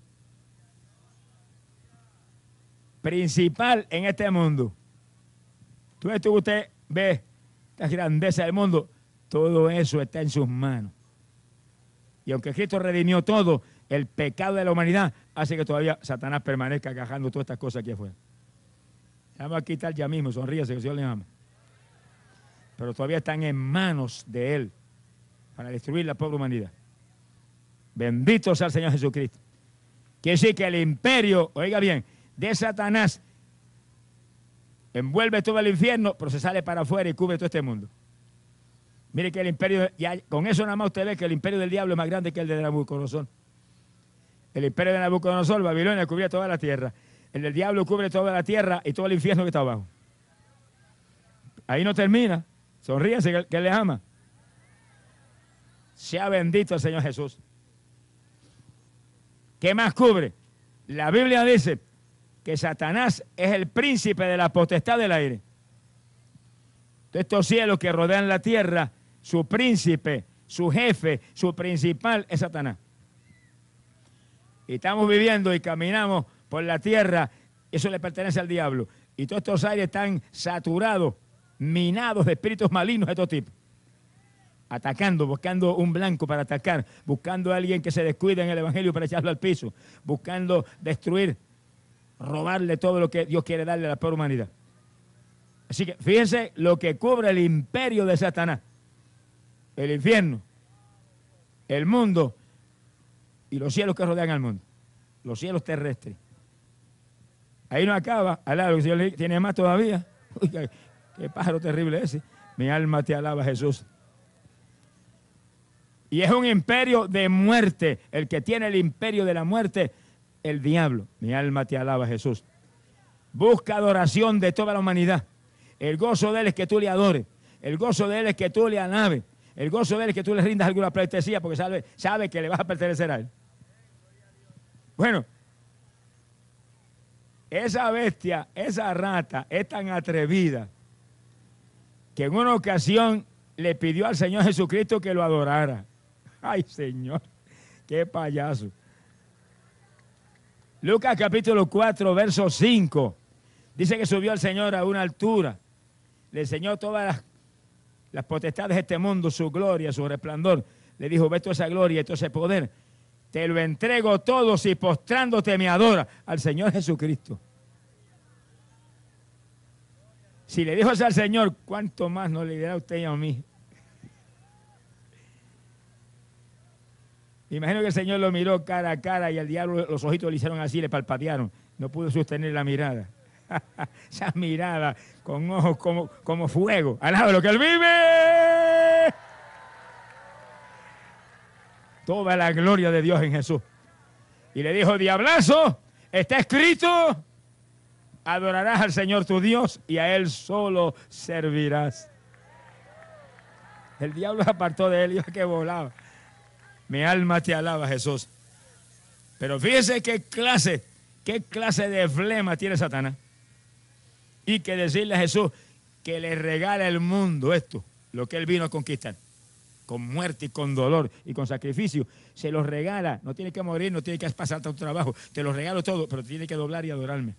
Principal en este mundo. Tú esto usted ve la grandeza del mundo, todo eso está en sus manos. Y aunque Cristo redimió todo, el pecado de la humanidad hace que todavía Satanás permanezca cajando todas estas cosas aquí afuera. Vamos a quitar ya mismo, sonríase, que el Señor le ama. Pero todavía están en manos de Él para destruir la pobre humanidad. Bendito sea el Señor Jesucristo. Quiere decir que el imperio, oiga bien, de Satanás envuelve todo el infierno, pero se sale para afuera y cubre todo este mundo. Mire que el imperio, ya, con eso nada más usted ve que el imperio del diablo es más grande que el de Nabucodonosor. El imperio de Nabucodonosor, Babilonia, cubría toda la tierra. El del diablo cubre toda la tierra y todo el infierno que está abajo. Ahí no termina. Sonríase que, que le ama. Sea bendito el Señor Jesús. ¿Qué más cubre? La Biblia dice que Satanás es el príncipe de la potestad del aire. De estos cielos que rodean la tierra, su príncipe, su jefe, su principal es Satanás. Y estamos viviendo y caminamos por la tierra, eso le pertenece al diablo. Y todos estos aires están saturados, minados de espíritus malignos de todo tipo. Atacando, buscando un blanco para atacar, buscando a alguien que se descuide en el evangelio para echarlo al piso, buscando destruir, robarle todo lo que Dios quiere darle a la pobre humanidad. Así que fíjense lo que cubre el imperio de Satanás, el infierno, el mundo y los cielos que rodean al mundo, los cielos terrestres. Ahí no acaba, alaba, el Señor tiene más todavía. Uy, qué, qué pájaro terrible ese. Mi alma te alaba, Jesús. Y es un imperio de muerte. El que tiene el imperio de la muerte, el diablo. Mi alma te alaba, Jesús. Busca adoración de toda la humanidad. El gozo de él es que tú le adores. El gozo de él es que tú le alabes. El gozo de él es que tú le rindas alguna pleitesía porque sabe, sabe que le vas a pertenecer a él. Bueno, esa bestia, esa rata es tan atrevida que en una ocasión le pidió al Señor Jesucristo que lo adorara. Ay, Señor, qué payaso. Lucas capítulo cuatro, verso cinco. Dice que subió el Señor a una altura. Le enseñó todas las, las potestades de este mundo, su gloria, su resplandor. Le dijo, ve toda esa gloria y todo ese poder. Te lo entrego todo si postrándote me adora al Señor Jesucristo. Si le dijo eso al Señor, ¿cuánto más no le dirá a usted y a mí? Imagino que el Señor lo miró cara a cara y al diablo los ojitos le hicieron así, le palpatearon. No pudo sostener la mirada. Esa mirada con ojos como, como fuego. ¡Alaba lo que él vive! Toda la gloria de Dios en Jesús. Y le dijo, diablazo, está escrito, adorarás al Señor tu Dios y a Él solo servirás. El diablo se apartó de él y yo que volaba. Mi alma te alaba, Jesús. Pero fíjese qué clase, qué clase de flema tiene Satanás. Y que decirle a Jesús que le regala el mundo esto, lo que él vino a conquistar. Con muerte y con dolor y con sacrificio. Se los regala. No tiene que morir, no tiene que pasar tanto trabajo. Te los regalo todo, pero tiene que doblar y adorarme.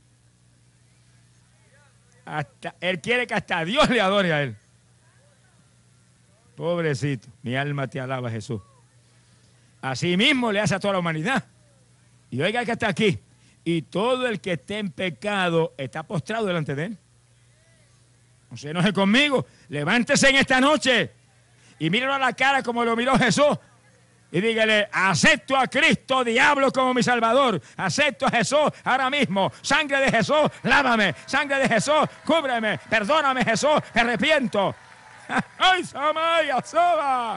Hasta, él quiere que hasta Dios le adore a él. Pobrecito, mi alma te alaba, Jesús. Así mismo le hace a toda la humanidad. Y oiga que está aquí. Y todo el que esté en pecado está postrado delante de él. No se enoje conmigo. Levántese en esta noche y míralo a la cara como lo miró Jesús. Y dígale, acepto a Cristo, diablo, como mi Salvador. Acepto a Jesús ahora mismo. Sangre de Jesús, lávame. Sangre de Jesús, cúbreme. Perdóname, Jesús, me arrepiento. ¡Ay, Samaya, soba!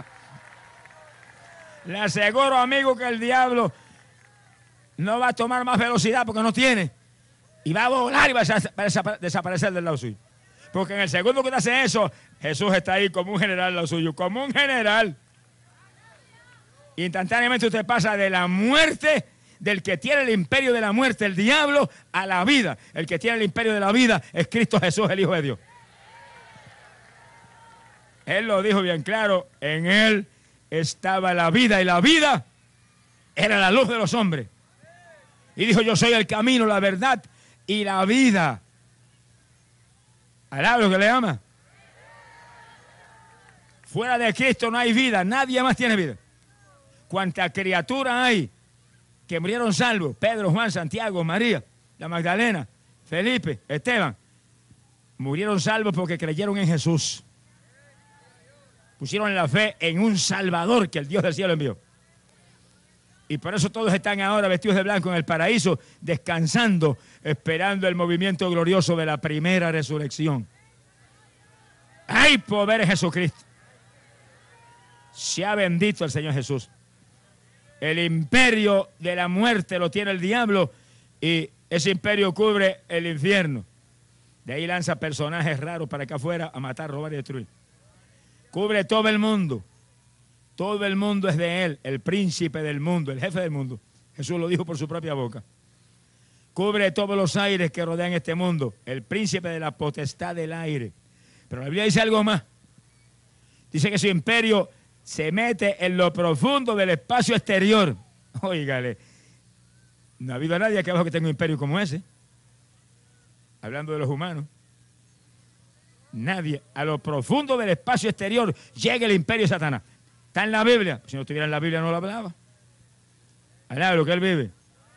Le aseguro, amigo, que el diablo no va a tomar más velocidad porque no tiene. Y va a volar y va a desaparecer del lado suyo. Porque en el segundo que te hace eso, Jesús está ahí como un general al lado suyo. Como un general. Instantáneamente usted pasa de la muerte, del que tiene el imperio de la muerte, el diablo, a la vida. El que tiene el imperio de la vida es Cristo Jesús, el Hijo de Dios. Él lo dijo bien claro, en él estaba la vida y la vida era la luz de los hombres. Y dijo, yo soy el camino, la verdad y la vida. ¿Alá lo que le ama? Fuera de Cristo no hay vida, nadie más tiene vida. Cuánta criatura hay que murieron salvos, Pedro, Juan, Santiago, María, la Magdalena, Felipe, Esteban, murieron salvos porque creyeron en Jesús. Pusieron la fe en un Salvador que el Dios del cielo envió. Y por eso todos están ahora vestidos de blanco en el paraíso, descansando, esperando el movimiento glorioso de la primera resurrección. ¡Hay poder en Jesucristo! Sea bendito el Señor Jesús. El imperio de la muerte lo tiene el diablo y ese imperio cubre el infierno. De ahí lanza personajes raros para acá afuera a matar, robar y destruir. Cubre todo el mundo. Todo el mundo es de él, el príncipe del mundo, el jefe del mundo. Jesús lo dijo por su propia boca. Cubre todos los aires que rodean este mundo, el príncipe de la potestad del aire. Pero la Biblia dice algo más. Dice que su imperio se mete en lo profundo del espacio exterior. Óigale, no ha habido nadie aquí abajo que tenga un imperio como ese. Hablando de los humanos. Nadie. A lo profundo del espacio exterior llega el imperio de Satanás. Está en la Biblia. Si no estuviera en la Biblia no lo hablaba. Hablaba de lo que él vive.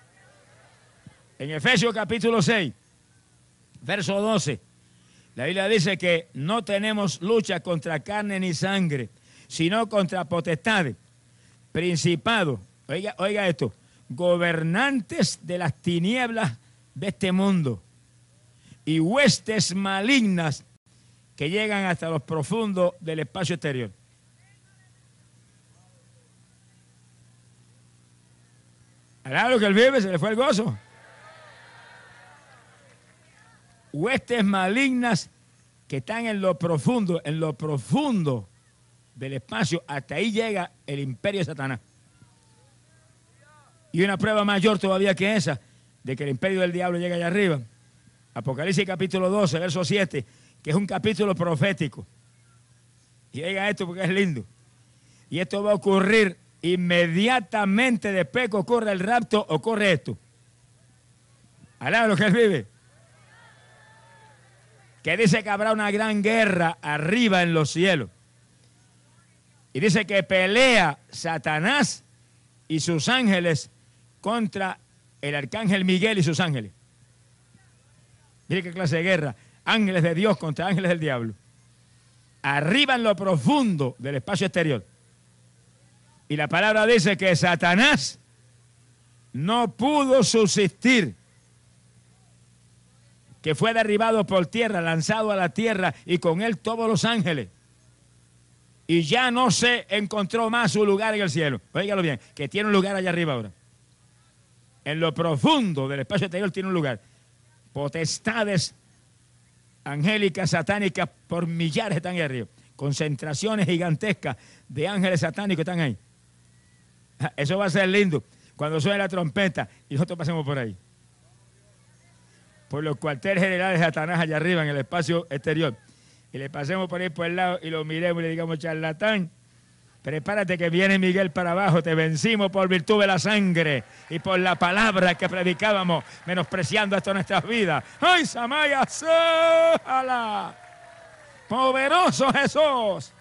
En Efesios capítulo seis, verso doce, la Biblia dice que no tenemos lucha contra carne ni sangre, sino contra potestades, principados, oiga, oiga esto, gobernantes de las tinieblas de este mundo y huestes malignas que llegan hasta los profundos del espacio exterior. ¿Hará lo que él vive? ¿Se le fue el gozo? Huestes malignas que están en lo profundo, en lo profundo del espacio, hasta ahí llega el imperio de Satanás. Y una prueba mayor todavía que esa, de que el imperio del diablo llega allá arriba. Apocalipsis capítulo doce, verso siete, que es un capítulo profético. Y oiga esto porque es lindo. Y esto va a ocurrir inmediatamente después que ocurre el rapto, ocurre esto. Alaba lo que él vive. Que dice que habrá una gran guerra arriba en los cielos. Y dice que pelea Satanás y sus ángeles contra el arcángel Miguel y sus ángeles. Mire qué clase de guerra. Ángeles de Dios contra ángeles del diablo. Arriba en lo profundo del espacio exterior. Y la palabra dice que Satanás no pudo subsistir. Que fue derribado por tierra, lanzado a la tierra y con él todos los ángeles. Y ya no se encontró más su lugar en el cielo. Óigalo bien, que tiene un lugar allá arriba ahora. En lo profundo del espacio exterior tiene un lugar. Potestades angélicas, satánicas, por millares están ahí arriba. Concentraciones gigantescas de ángeles satánicos están ahí. Eso va a ser lindo. cuando suene la trompeta y nosotros pasemos por ahí. Por los cuarteles generales de Satanás allá arriba en el espacio exterior. Y le pasemos por ahí por el lado y lo miremos y le digamos, charlatán, prepárate que viene Miguel para abajo, te vencimos por virtud de la sangre y por la palabra que predicábamos, menospreciando esto en nuestras vidas. ¡Ay, Samaya, Sala! ¡Poderoso Jesús!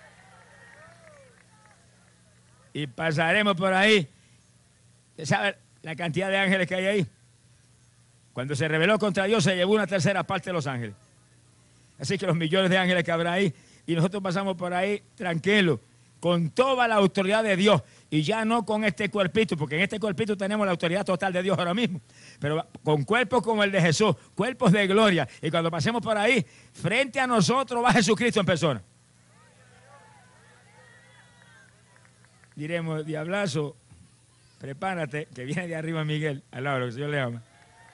Y pasaremos por ahí. ¿Sabe la cantidad de ángeles que hay ahí? Cuando se rebeló contra Dios, se llevó una tercera parte de los ángeles. Así que los millones de ángeles que habrá ahí, y nosotros pasamos por ahí tranquilos, con toda la autoridad de Dios, y ya no con este cuerpito, porque en este cuerpito tenemos la autoridad total de Dios ahora mismo, pero con cuerpos como el de Jesús, cuerpos de gloria, y cuando pasemos por ahí, frente a nosotros va Jesucristo en persona. Diremos, diablazo, prepárate, que viene de arriba Miguel, al lado de lo que el Señor le ama.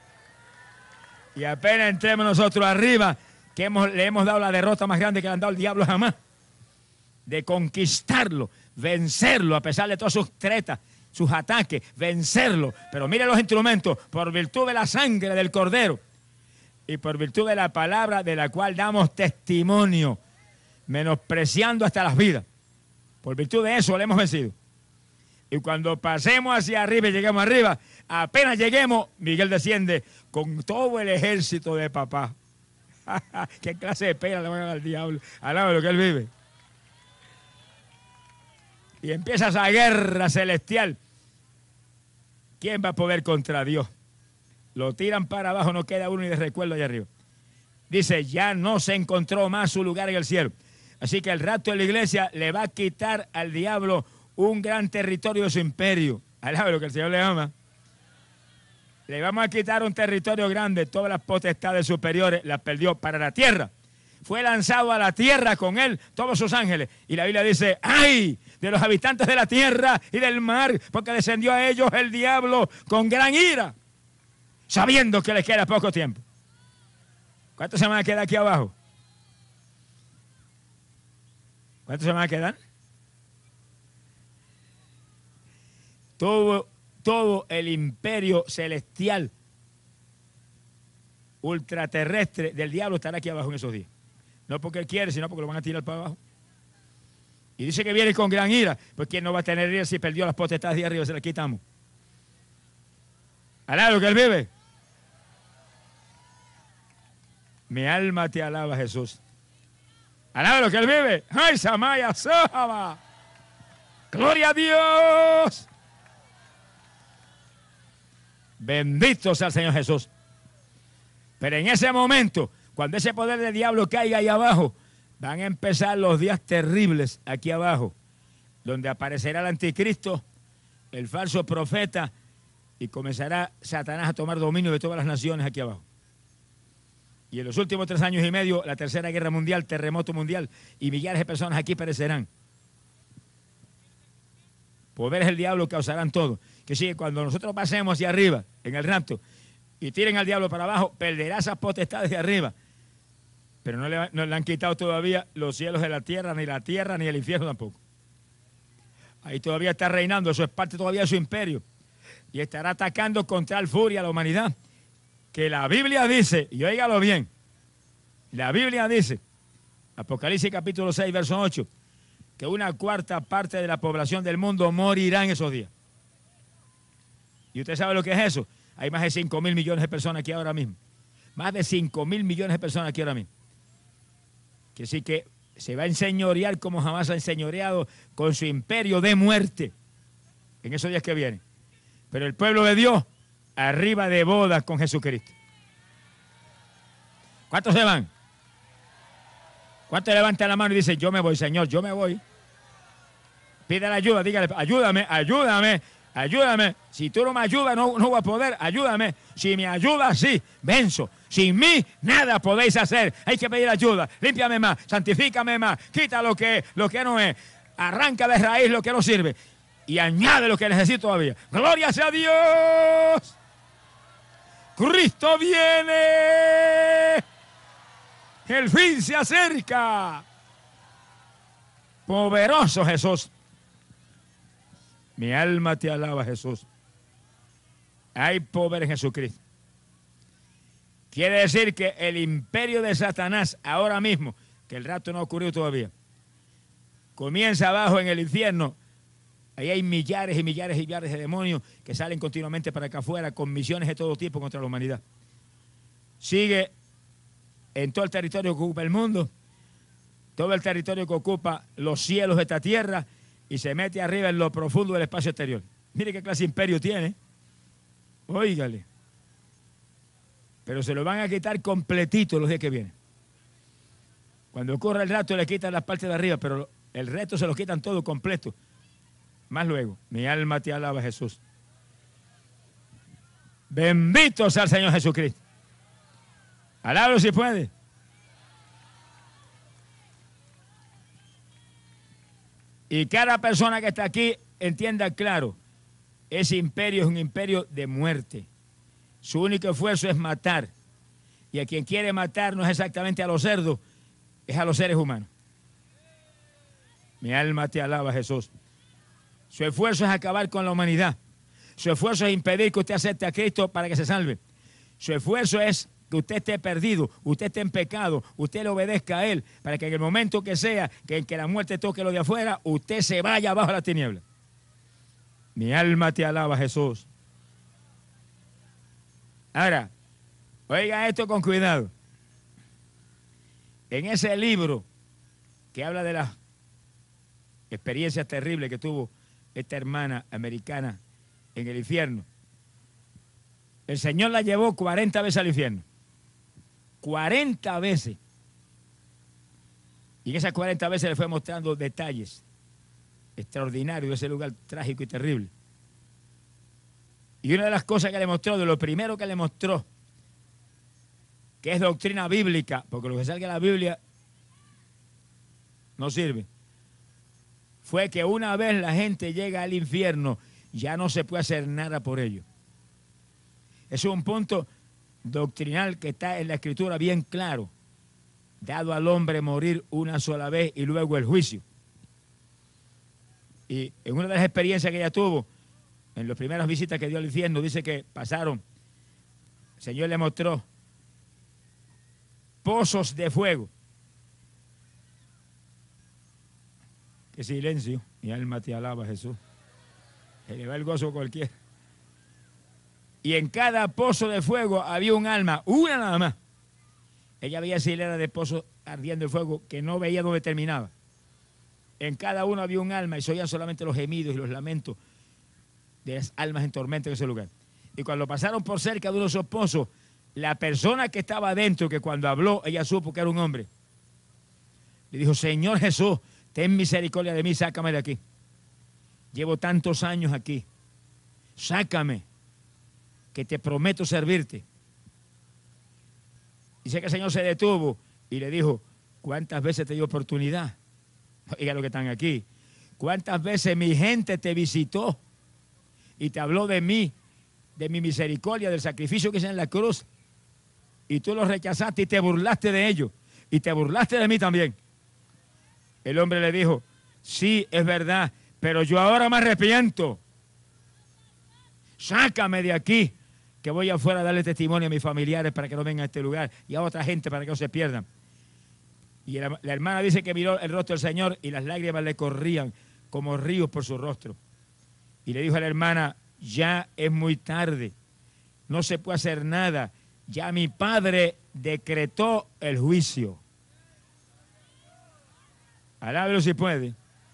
Y apenas entremos nosotros arriba, que hemos, le hemos dado la derrota más grande que le han dado el diablo jamás, de conquistarlo, vencerlo, a pesar de todas sus tretas, sus ataques, vencerlo. Pero mire los instrumentos, por virtud de la sangre del Cordero y por virtud de la palabra de la cual damos testimonio, menospreciando hasta las vidas. Por virtud de eso le hemos vencido. Y cuando pasemos hacia arriba y lleguemos arriba, apenas lleguemos, Miguel desciende con todo el ejército de papá. ¿Qué clase de pena le van a dar al diablo al lado de lo que él vive? Y empieza esa guerra celestial. ¿Quién va a poder contra Dios? Lo tiran para abajo, no queda uno ni de recuerdo allá arriba. Dice, ya no se encontró más su lugar en el cielo. Así que el rapto de la iglesia le va a quitar al diablo un gran territorio de su imperio. Al lado de lo que el Señor le ama. Le vamos a quitar un territorio grande, todas las potestades superiores las perdió para la tierra. Fue lanzado a la tierra con él, todos sus ángeles. Y la Biblia dice, ¡ay! De los habitantes de la tierra y del mar, porque descendió a ellos el diablo con gran ira, sabiendo que les queda poco tiempo. ¿Cuántos se van a quedar aquí abajo? ¿Cuántos se van a quedar? Todo, todo el imperio celestial ultraterrestre del diablo estará aquí abajo en esos días. No porque él quiere, sino porque lo van a tirar para abajo. Y dice que viene con gran ira. Pues ¿quién no va a tener ira si perdió las potestades de arriba? Se las quitamos. Alá lo que él vive. Mi alma te alaba, Jesús. Alá lo que él vive. ¡Ay, Samaya, Sahaba! ¡Gloria a Dios! Bendito sea el Señor Jesús. Pero en ese momento, cuando ese poder del diablo caiga ahí abajo, van a empezar los días terribles aquí abajo, donde aparecerá el anticristo, el falso profeta, y comenzará Satanás a tomar dominio de todas las naciones aquí abajo. Y en los últimos tres años y medio, la tercera guerra mundial, terremoto mundial, y millares de personas aquí perecerán. Poderes del diablo causarán todo. Que sigue, cuando nosotros pasemos hacia arriba, en el rapto, y tiren al diablo para abajo, perderá esas potestades de arriba. Pero no le, no le han quitado todavía los cielos de la tierra, ni la tierra, ni el infierno tampoco. Ahí todavía está reinando, eso es parte todavía de su imperio. Y estará atacando con tal furia a la humanidad, que la Biblia dice, y óigalo bien, la Biblia dice, Apocalipsis capítulo seis, verso ocho, que una cuarta parte de la población del mundo morirá en esos días. ¿Y usted sabe lo que es eso? Hay más de cinco mil millones de personas aquí ahora mismo. Más de cinco mil millones de personas aquí ahora mismo. Que sí que se va a enseñorear como jamás ha enseñoreado con su imperio de muerte en esos días que vienen. Pero el pueblo de Dios, arriba de bodas con Jesucristo. ¿Cuántos se van? ¿Cuántos levantan la mano y dicen, yo me voy, Señor, yo me voy? Pídale ayuda, dígale, ayúdame, ayúdame, ayúdame. Si tú no me ayudas, no, no voy a poder, ayúdame. Si me ayudas, sí, venzo. Sin mí, nada podéis hacer. Hay que pedir ayuda. Límpiame más, santifícame más, quita lo que, lo que no es, arranca de raíz lo que no sirve y añade lo que necesito todavía. ¡Gloria sea Dios! ¡Cristo viene! ¡El fin se acerca! Poderoso Jesús. Mi alma te alaba, Jesús. hay poder en Jesucristo. Quiere decir que el imperio de Satanás ahora mismo, que el rato no ha ocurrido todavía, comienza abajo en el infierno. Ahí hay millares y millares y millares de demonios que salen continuamente para acá afuera con misiones de todo tipo contra la humanidad. Sigue en todo el territorio que ocupa el mundo, todo el territorio que ocupa los cielos de esta tierra, y se mete arriba en lo profundo del espacio exterior. Mire qué clase de imperio tiene. Óigale. Pero se lo van a quitar completito los días que vienen. Cuando ocurra el rato le quitan las partes de arriba, pero el resto se lo quitan todo completo. Más luego, mi alma te alaba, Jesús. Bendito sea el Señor Jesucristo. Alábalo si puede. Y cada persona que está aquí entienda claro, ese imperio es un imperio de muerte. Su único esfuerzo es matar. Y a quien quiere matar no es exactamente a los cerdos, es a los seres humanos. Mi alma te alaba, Jesús. Su esfuerzo es acabar con la humanidad. Su esfuerzo es impedir que usted acepte a Cristo para que se salve. Su esfuerzo es que usted esté perdido, usted esté en pecado, usted le obedezca a Él, para que en el momento que sea, que, que la muerte toque lo de afuera, usted se vaya bajo la tiniebla. Mi alma te alaba, Jesús. Ahora, oiga esto con cuidado. En ese libro que habla de las experiencias terribles que tuvo esta hermana americana en el infierno, el Señor la llevó cuarenta veces al infierno. cuarenta veces. Y en esas cuarenta veces le fue mostrando detalles extraordinarios de ese lugar trágico y terrible. Y una de las cosas que le mostró, de lo primero que le mostró, que es doctrina bíblica, porque lo que salga de la Biblia no sirve, fue que una vez la gente llega al infierno, ya no se puede hacer nada por ello. Es un punto doctrinal que está en la Escritura bien claro. Dado al hombre morir una sola vez y luego el juicio. Y en una de las experiencias que ella tuvo, en las primeras visitas que dio al infierno, dice que pasaron, el Señor le mostró pozos de fuego. Qué silencio. Mi alma te alaba, Jesús. Se le va el gozo a cualquiera. Y en cada pozo de fuego había un alma, una nada más. Ella veía esa hilera de pozos ardiendo el fuego que no veía dónde terminaba. En cada uno había un alma y se oían solamente los gemidos y los lamentos de las almas en tormenta en ese lugar. Y cuando pasaron por cerca de uno de esos pozos, la persona que estaba adentro, que cuando habló, ella supo que era un hombre, le dijo: Señor Jesús, ten misericordia de mí, sácame de aquí. Llevo tantos años aquí. Sácame, que te prometo servirte. Dice que el Señor se detuvo y le dijo: ¿cuántas veces te dio oportunidad? Oiga lo que están aquí. ¿Cuántas veces mi gente te visitó y te habló de mí, de mi misericordia, del sacrificio que hice en la cruz? Y tú lo rechazaste y te burlaste de ellos. Y te burlaste de mí también. El hombre le dijo: sí, es verdad, pero yo ahora me arrepiento. Sácame de aquí, que voy afuera a darle testimonio a mis familiares para que no vengan a este lugar y a otra gente para que no se pierdan. Y la, la hermana dice que miró el rostro del Señor y las lágrimas le corrían como ríos por su rostro. Y le dijo a la hermana: ya es muy tarde, no se puede hacer nada, ya mi padre decretó el juicio. Alábelo si puede.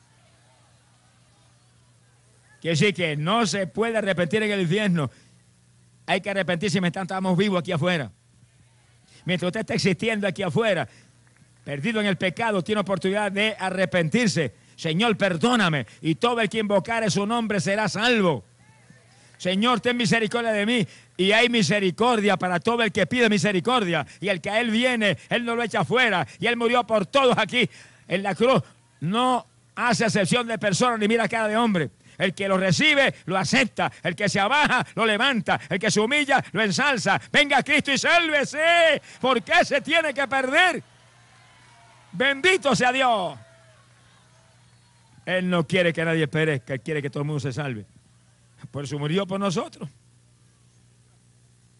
Quiere decir que no se puede arrepentir en el infierno. Hay que arrepentirse mientras estamos vivos aquí afuera. Mientras usted está existiendo aquí afuera, perdido en el pecado, tiene oportunidad de arrepentirse. Señor, perdóname. Y todo el que invocare su nombre será salvo. Señor, ten misericordia de mí. Y hay misericordia para todo el que pide misericordia. Y el que a Él viene, Él no lo echa afuera. Y Él murió por todos aquí en la cruz. No hace excepción de personas ni mira cara de hombre. El que lo recibe, lo acepta. El que se abaja, lo levanta. El que se humilla, lo ensalza. Venga Cristo y sálvese. ¿Por qué se tiene que perder? Bendito sea Dios. Él no quiere que nadie perezca. Él quiere que todo el mundo se salve. Por eso murió por nosotros.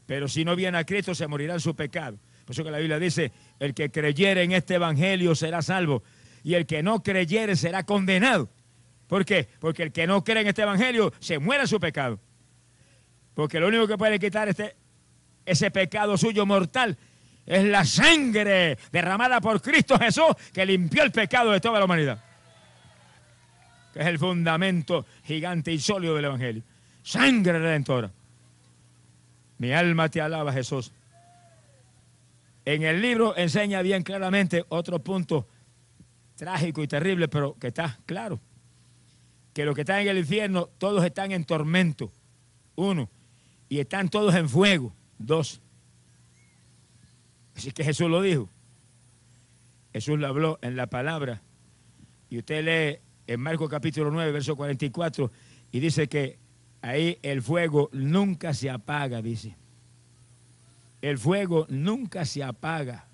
Pero si no viene a Cristo, se morirá en su pecado. Por eso que la Biblia dice, el que creyere en este evangelio será salvo, y el que no creyere será condenado. ¿Por qué? Porque el que no cree en este evangelio se muere en su pecado. Porque lo único que puede quitar este, ese pecado suyo mortal es la sangre derramada por Cristo Jesús, que limpió el pecado de toda la humanidad. Que es el fundamento gigante y sólido del evangelio. Sangre redentora. Mi alma te alaba, Jesús. En el libro enseña bien claramente otro punto trágico y terrible, pero que está claro. Que los que están en el infierno, todos están en tormento. Uno. Y están todos en fuego. Dos. Así que Jesús lo dijo. Jesús lo habló en la palabra. Y usted lee en Marcos capítulo nueve, verso cuarenta y cuatro, y dice que ahí el fuego nunca se apaga, dice. El fuego nunca se apaga.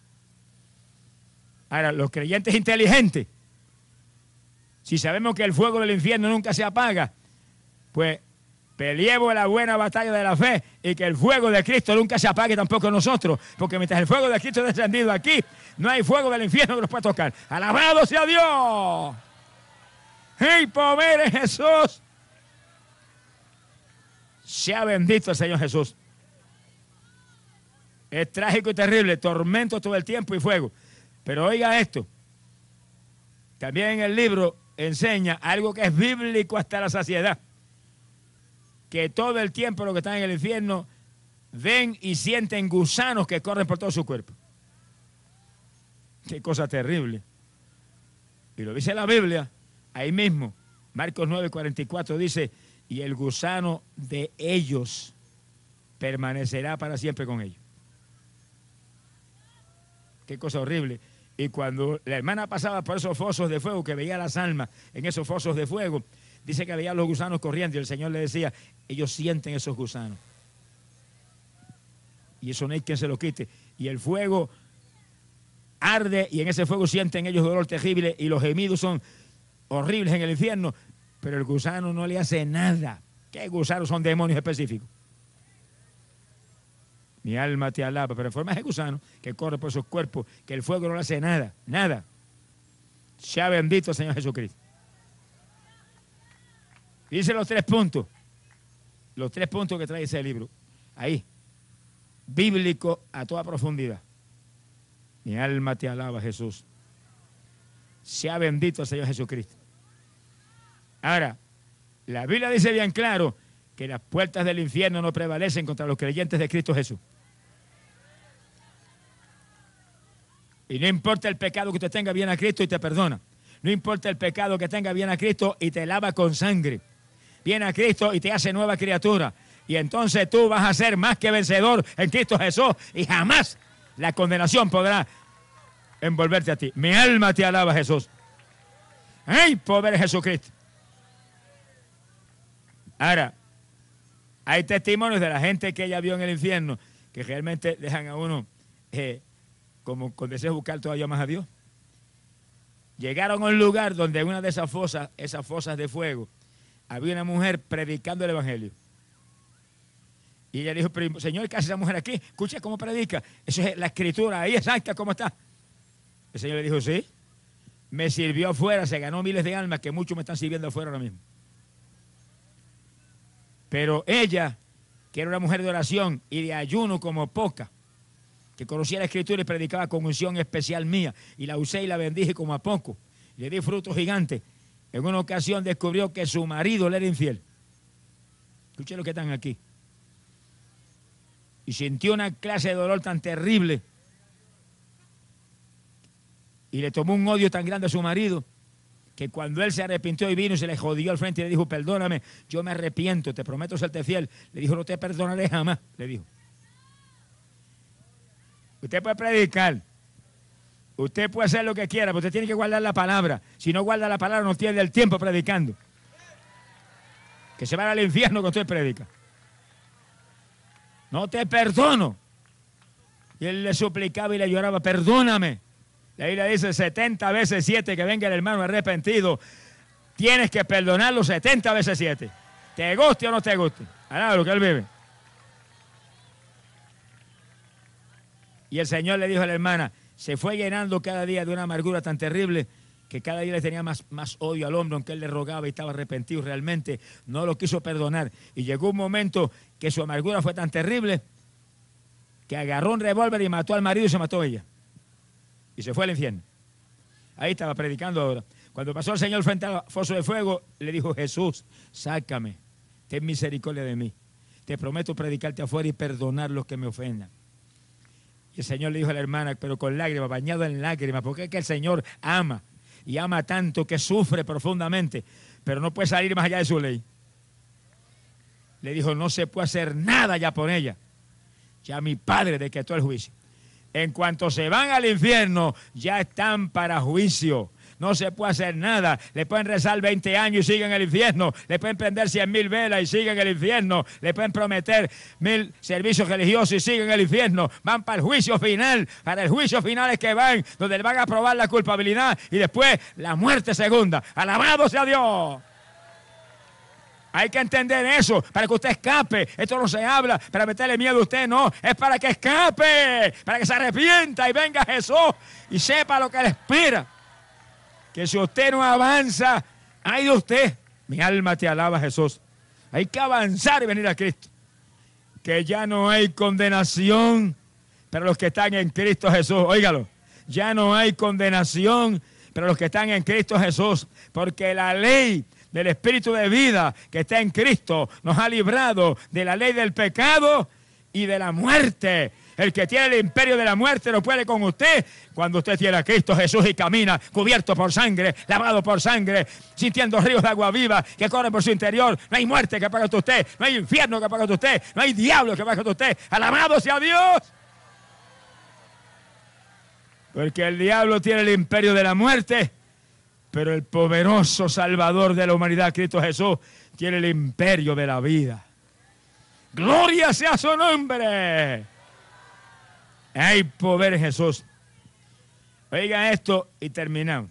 Ahora, los creyentes inteligentes, si sabemos que el fuego del infierno nunca se apaga, pues peleemos la buena batalla de la fe y que el fuego de Cristo nunca se apague tampoco nosotros, porque mientras el fuego de Cristo es descendido aquí, no hay fuego del infierno que nos pueda tocar. ¡Alabado sea Dios! ¡Hey, pobre Jesús! Sea bendito el Señor Jesús. Es trágico y terrible, tormento todo el tiempo y fuego. Pero oiga esto, también en el libro enseña algo que es bíblico hasta la saciedad. Que todo el tiempo los que están en el infierno ven y sienten gusanos que corren por todo su cuerpo. Qué cosa terrible. Y lo dice la Biblia, ahí mismo, Marcos nueve, cuarenta y cuatro dice, y el gusano de ellos permanecerá para siempre con ellos. Qué cosa horrible. Y cuando la hermana pasaba por esos fosos de fuego, que veía las almas en esos fosos de fuego, dice que veía los gusanos corriendo y el Señor le decía, ellos sienten esos gusanos. Y eso no hay quien se lo quite. Y el fuego arde y en ese fuego sienten ellos dolor terrible y los gemidos son horribles en el infierno, pero el gusano no le hace nada. ¿Qué gusanos son demonios específicos? Mi alma te alaba, pero en forma de gusano que corre por esos cuerpos, que el fuego no le hace nada, nada. Sea bendito el Señor Jesucristo. Dice los tres puntos, los tres puntos que trae ese libro, ahí, bíblico a toda profundidad. Mi alma te alaba, Jesús. Sea bendito el Señor Jesucristo. Ahora, la Biblia dice bien claro que las puertas del infierno no prevalecen contra los creyentes de Cristo Jesús. Y no importa el pecado que usted tenga, viene a Cristo y te perdona. No importa el pecado que tenga, viene a Cristo y te lava con sangre. Viene a Cristo y te hace nueva criatura. Y entonces tú vas a ser más que vencedor en Cristo Jesús y jamás la condenación podrá envolverte a ti. Mi alma te alaba, Jesús. ¡Ay, poder Jesucristo! Ahora, hay testimonios de la gente que ella vio en el infierno que realmente dejan a uno eh, como con deseo de buscar todavía más a Dios. Llegaron a un lugar donde en una de esas fosas, esas fosas de fuego, había una mujer predicando el evangelio. Y ella dijo, Señor, ¿qué hace esa mujer aquí? Escucha cómo predica. Eso es la escritura, ahí exacta, ¿cómo está? El Señor le dijo, sí. Me sirvió afuera, se ganó miles de almas que muchos me están sirviendo afuera ahora mismo. Pero ella, que era una mujer de oración y de ayuno como poca, que conocía la escritura y predicaba con unción especial mía, y la usé y la bendije como a poco, le di frutos gigantes. En una ocasión descubrió que su marido le era infiel. Escuchen lo que están aquí. Y sintió una clase de dolor tan terrible. Y le tomó un odio tan grande a su marido, que cuando él se arrepintió y vino y se le jodió al frente y le dijo, perdóname, yo me arrepiento, te prometo serte fiel. Le dijo, no te perdonaré jamás, le dijo. Usted puede predicar, usted puede hacer lo que quiera, pero usted tiene que guardar la palabra. Si no guarda la palabra, no tiene el tiempo predicando. Que se va al infierno cuando usted predica. No te perdono. Y él le suplicaba y le lloraba, perdóname. La Biblia dice setenta veces siete que venga el hermano arrepentido. Tienes que perdonarlo setenta veces siete. Te guste o no te guste. Alaba lo que él vive. Y el Señor le dijo a la hermana, se fue llenando cada día de una amargura tan terrible que cada día le tenía más, más odio al hombre, aunque él le rogaba y estaba arrepentido realmente, no lo quiso perdonar. Y llegó un momento que su amargura fue tan terrible que agarró un revólver y mató al marido y se mató ella. Y se fue al infierno. Ahí estaba predicando ahora. Cuando pasó el Señor frente al foso de fuego, le dijo, Jesús, sácame, ten misericordia de mí. Te prometo predicarte afuera y perdonar los que me ofendan. Y el Señor le dijo a la hermana, pero con lágrimas, bañado en lágrimas, porque es que el Señor ama. Y ama tanto que sufre profundamente, pero no puede salir más allá de su ley. Le dijo, no se puede hacer nada ya por ella. Ya mi Padre decretó el juicio. En cuanto se van al infierno, ya están para juicio. No se puede hacer nada. Le pueden rezar veinte años y siguen en el infierno. Le pueden prender cien mil velas y siguen en el infierno. Le pueden prometer mil servicios religiosos y siguen en el infierno. Van para el juicio final. Para el juicio final es que van, donde le van a probar la culpabilidad y después la muerte segunda. ¡Alabado sea Dios! Hay que entender eso para que usted escape. Esto no se habla para meterle miedo a usted, no. Es para que escape, para que se arrepienta y venga Jesús y sepa lo que le espera. Que si usted no avanza, ay de usted, mi alma te alaba, Jesús. Hay que avanzar y venir a Cristo. Que ya no hay condenación para los que están en Cristo Jesús. Óigalo, ya no hay condenación para los que están en Cristo Jesús. Porque la ley del Espíritu de vida que está en Cristo nos ha librado de la ley del pecado y de la muerte. El que tiene el imperio de la muerte no puede con usted cuando usted tiene a Cristo Jesús y camina cubierto por sangre, lavado por sangre, sintiendo ríos de agua viva que corren por su interior. No hay muerte que pague usted, no hay infierno que pague usted, no hay diablo que pague usted. ¡Alabado sea Dios! Porque el diablo tiene el imperio de la muerte, pero el poderoso Salvador de la humanidad, Cristo Jesús, tiene el imperio de la vida. ¡Gloria sea su nombre! Hay poder en Jesús. Oiga esto y terminamos.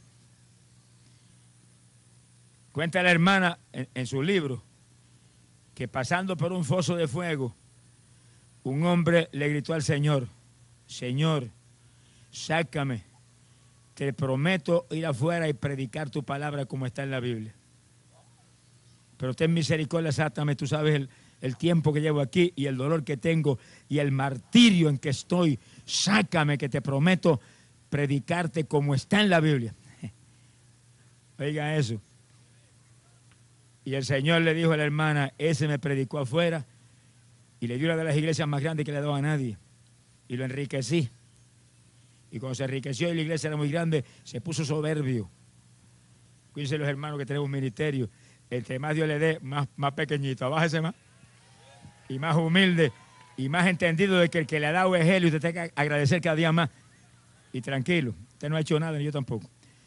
Cuenta la hermana en, en su libro que pasando por un foso de fuego, un hombre le gritó al Señor, Señor, sácame, te prometo ir afuera y predicar tu palabra como está en la Biblia. Pero ten misericordia, sácame, tú sabes el, el tiempo que llevo aquí y el dolor que tengo y el martirio en que estoy. Sácame, que te prometo predicarte como está en la Biblia. Oiga eso. Y el Señor le dijo a la hermana, ese me predicó afuera y le dio una de las iglesias más grandes que le daba a nadie. Y lo enriquecí. Y cuando se enriqueció y la iglesia era muy grande, se puso soberbio. Cuídense los hermanos que tenemos un ministerio. Entre más Dios le dé, más, más pequeñito. Bájese más. Y más humilde. Y más entendido de que el que le ha dado es él y usted tiene que agradecer cada día más. Y tranquilo, usted no ha hecho nada, ni yo tampoco.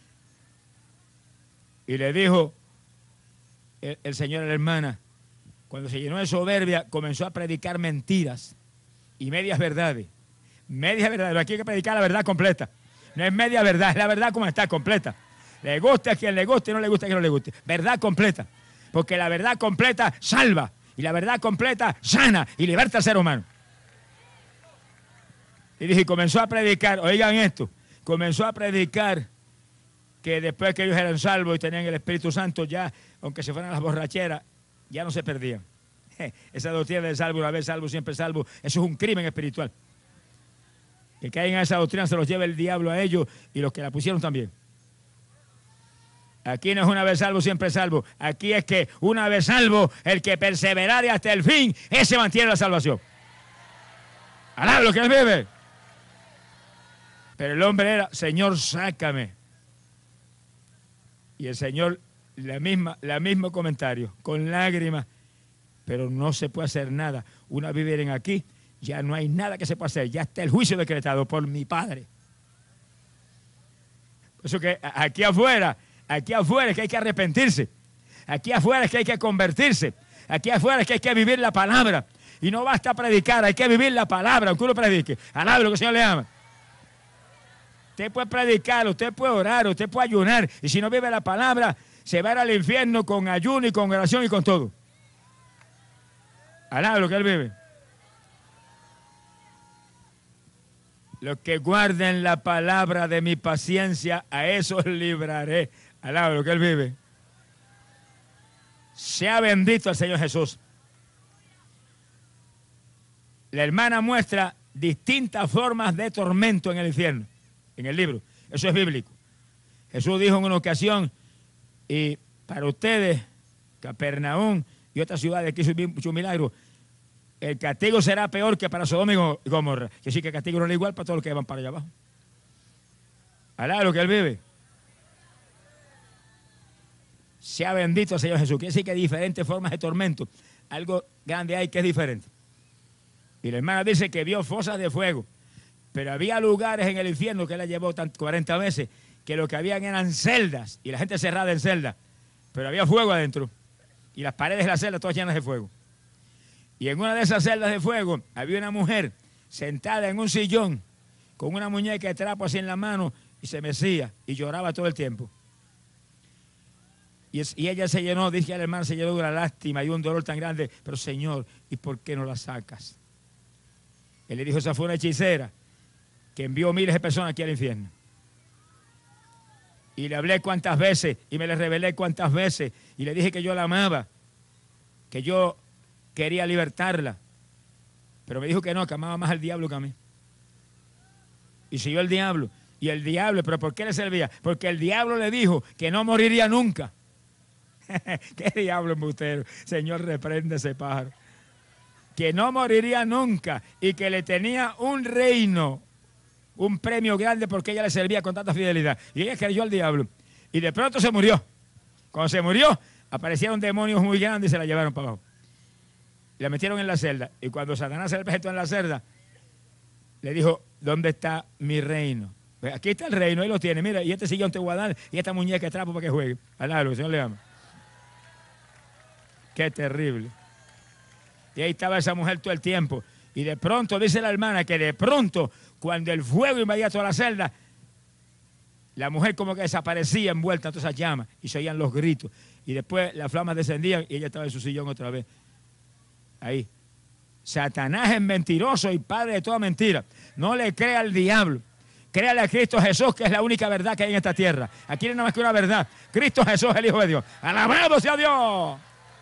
Y le dijo el, el Señor a la hermana, cuando se llenó de soberbia, comenzó a predicar mentiras y medias verdades. Medias verdades, aquí hay que predicar la verdad completa. No es media verdad, es la verdad como está, completa. Le guste a quien le guste y no le guste a quien no le guste. Verdad completa. Porque la verdad completa salva. Y la verdad completa sana y liberta al ser humano. Y dije, comenzó a predicar, oigan esto, comenzó a predicar que después que ellos eran salvos y tenían el Espíritu Santo, ya, aunque se fueran a las borracheras, ya no se perdían. Esa doctrina de salvo, una vez salvo, siempre salvo, eso es un crimen espiritual. Que caigan a esa doctrina se los lleva el diablo a ellos y los que la pusieron también. Aquí no es una vez salvo, siempre salvo. Aquí es que una vez salvo, el que perseverare hasta el fin, ese mantiene la salvación. Alá lo que él vive. Pero el hombre era, Señor, sácame. Y el Señor, la misma, la mismo comentario, con lágrimas, pero no se puede hacer nada. Una vez vienen aquí, ya no hay nada que se pueda hacer, ya está el juicio decretado por mi Padre. Por eso que aquí afuera, aquí afuera es que hay que arrepentirse. Aquí afuera es que hay que convertirse. Aquí afuera es que hay que vivir la palabra. Y no basta predicar, hay que vivir la palabra, aunque uno predique. Alabe lo que el Señor le ama. Usted puede predicar, usted puede orar, usted puede ayunar. Y si no vive la palabra, se va a ir al infierno con ayuno y con oración y con todo. Alabe lo que él vive. Los que guarden la palabra de mi paciencia, a esos libraré. Alaba lo que Él vive. Sea bendito el Señor Jesús. La hermana muestra distintas formas de tormento en el infierno, en el libro. Eso es bíblico. Jesús dijo en una ocasión, y para ustedes, Capernaum y otras ciudades que hizo muchos milagros, el castigo será peor que para Sodoma y Gomorra. Que sí que el castigo no es igual para todos los que van para allá abajo. Alá lo que Él vive. Sea bendito el Señor Jesús. Quiere decir que hay diferentes formas de tormento. Algo grande hay que es diferente. Y la hermana dice que vio fosas de fuego. Pero había lugares en el infierno que él la llevó cuarenta veces, que lo que habían eran celdas. Y la gente cerrada en celdas. Pero había fuego adentro. Y las paredes de la celda todas llenas de fuego. Y en una de esas celdas de fuego había una mujer sentada en un sillón con una muñeca de trapo así en la mano y se mecía y lloraba todo el tiempo. Y, es, y ella se llenó, dije al hermano, se llenó de una lástima y un dolor tan grande. Pero Señor, ¿y por qué no la sacas? Él le dijo, esa fue una hechicera que envió miles de personas aquí al infierno. Y le hablé cuántas veces y me le revelé cuántas veces y le dije que yo la amaba, que yo quería libertarla. Pero me dijo que no, que amaba más al diablo que a mí. Y siguió el diablo. Y el diablo, ¿pero por qué le servía? Porque el diablo le dijo que no moriría nunca. ¿Qué diablo embustero? Señor, reprende ese pájaro. Que no moriría nunca y que le tenía un reino, un premio grande porque ella le servía con tanta fidelidad. Y ella creyó al diablo. Y de pronto se murió. Cuando se murió, aparecieron demonios muy grandes y se la llevaron para abajo. La metieron en la celda. Y cuando Satanás se le presentó en la celda, le dijo, ¿dónde está mi reino? Pues aquí está el reino, ahí lo tiene. Mira, y este sillón te voy a dar y esta muñeca de trapo para que juegue. Alá, el Señor le ama. Qué terrible. Y ahí estaba esa mujer todo el tiempo. Y de pronto, dice la hermana, que de pronto, cuando el fuego invadía toda la celda, la mujer como que desaparecía envuelta en todas esas llamas y se oían los gritos. Y después las flamas descendían y ella estaba en su sillón otra vez. Ahí. Satanás es mentiroso y padre de toda mentira. No le crea al diablo. Créale a Cristo Jesús, que es la única verdad que hay en esta tierra. Aquí no hay nada más que una verdad. Cristo Jesús, el Hijo de Dios. ¡Alabado sea Dios!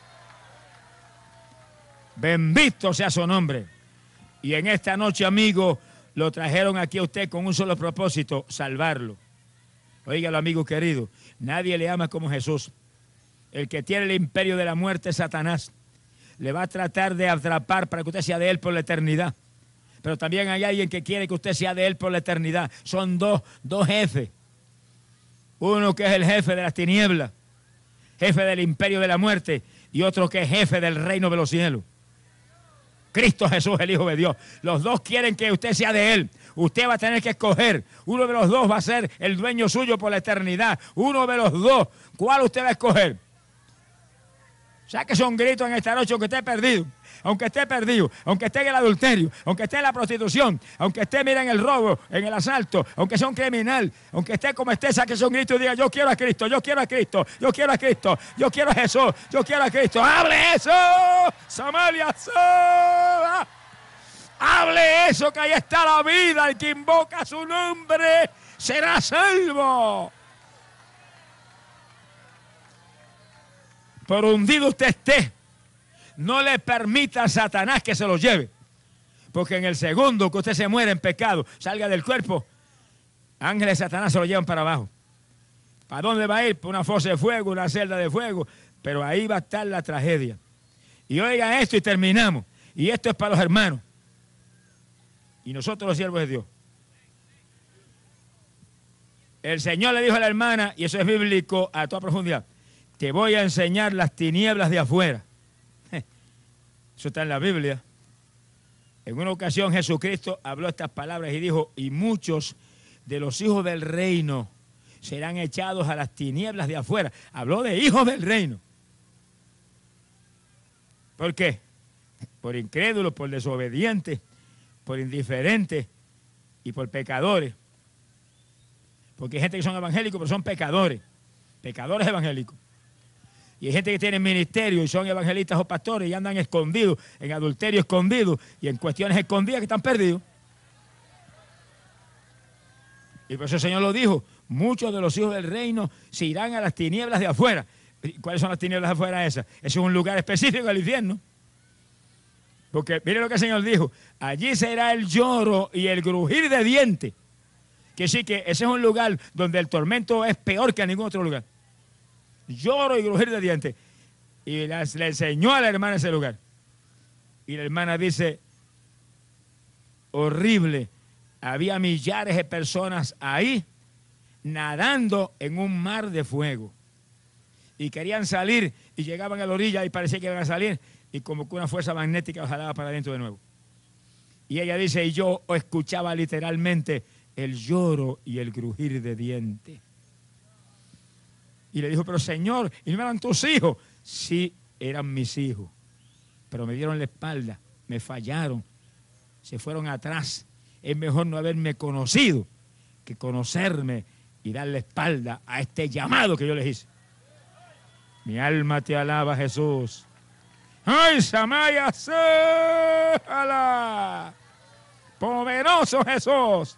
Bendito sea su nombre. Y en esta noche, amigo, lo trajeron aquí a usted con un solo propósito, salvarlo. Óigalo, amigo querido, nadie le ama como Jesús. El que tiene el imperio de la muerte es Satanás. Le va a tratar de atrapar para que usted sea de él por la eternidad. Pero también hay alguien que quiere que usted sea de él por la eternidad. Son dos, dos jefes. Uno que es el jefe de las tinieblas, jefe del imperio de la muerte, y otro que es jefe del reino de los cielos. Cristo Jesús, el Hijo de Dios. Los dos quieren que usted sea de él. Usted va a tener que escoger. Uno de los dos va a ser el dueño suyo por la eternidad. Uno de los dos. ¿Cuál usted va a escoger? Sáquese un grito en esta noche, aunque esté perdido, aunque esté perdido, aunque esté en el adulterio, aunque esté en la prostitución, aunque esté, mira, en el robo, en el asalto, aunque sea un criminal, aunque esté como esté, sáquese un grito y diga, yo quiero a Cristo, yo quiero a Cristo, yo quiero a Cristo, yo quiero a Jesús, yo quiero a Cristo. ¡Hable eso! ¡Samaria! ¡Soba! ¡Hable eso, que ahí está la vida! El que invoca su nombre será salvo. Por hundido usted esté, no le permita a Satanás que se lo lleve. Porque en el segundo que usted se muere en pecado, salga del cuerpo, ángeles de Satanás se lo llevan para abajo. ¿Para dónde va a ir? Por una fosa de fuego, una celda de fuego. Pero ahí va a estar la tragedia. Y oigan esto y terminamos. Y esto es para los hermanos. Y nosotros los siervos de Dios. El Señor le dijo a la hermana, y eso es bíblico a toda profundidad, te voy a enseñar las tinieblas de afuera. Eso está en la Biblia. En una ocasión Jesucristo habló estas palabras y dijo, y muchos de los hijos del reino serán echados a las tinieblas de afuera. Habló de hijos del reino. ¿Por qué? Por incrédulos, por desobedientes, por indiferentes y por pecadores. Porque hay gente que son evangélicos, pero son pecadores. Pecadores evangélicos. Y hay gente que tiene ministerio y son evangelistas o pastores y andan escondidos, en adulterio escondidos y en cuestiones escondidas que están perdidos. Y por eso el Señor lo dijo, muchos de los hijos del reino se irán a las tinieblas de afuera. ¿Cuáles son las tinieblas de afuera esas? Ese es un lugar específico del infierno. Porque mire lo que el Señor dijo, allí será el lloro y el crujir de dientes. Que sí, que ese es un lugar donde el tormento es peor que en ningún otro lugar. Lloro y crujir de dientes. Y las, le enseñó a la hermana ese lugar. Y la hermana dice, horrible, había millares de personas ahí nadando en un mar de fuego. Y querían salir y llegaban a la orilla y parecía que iban a salir. Y como que una fuerza magnética los jalaba para adentro de nuevo. Y ella dice, y yo escuchaba literalmente el lloro y el crujir de dientes. Y le dijo, pero Señor, ¿y no eran tus hijos? Sí, eran mis hijos. Pero me dieron la espalda, me fallaron, se fueron atrás. Es mejor no haberme conocido que conocerme y dar la espalda a este llamado que yo les hice. Mi alma te alaba, Jesús. ¡Ay, Samaya! ¡Sala! ¡Poderoso Jesús!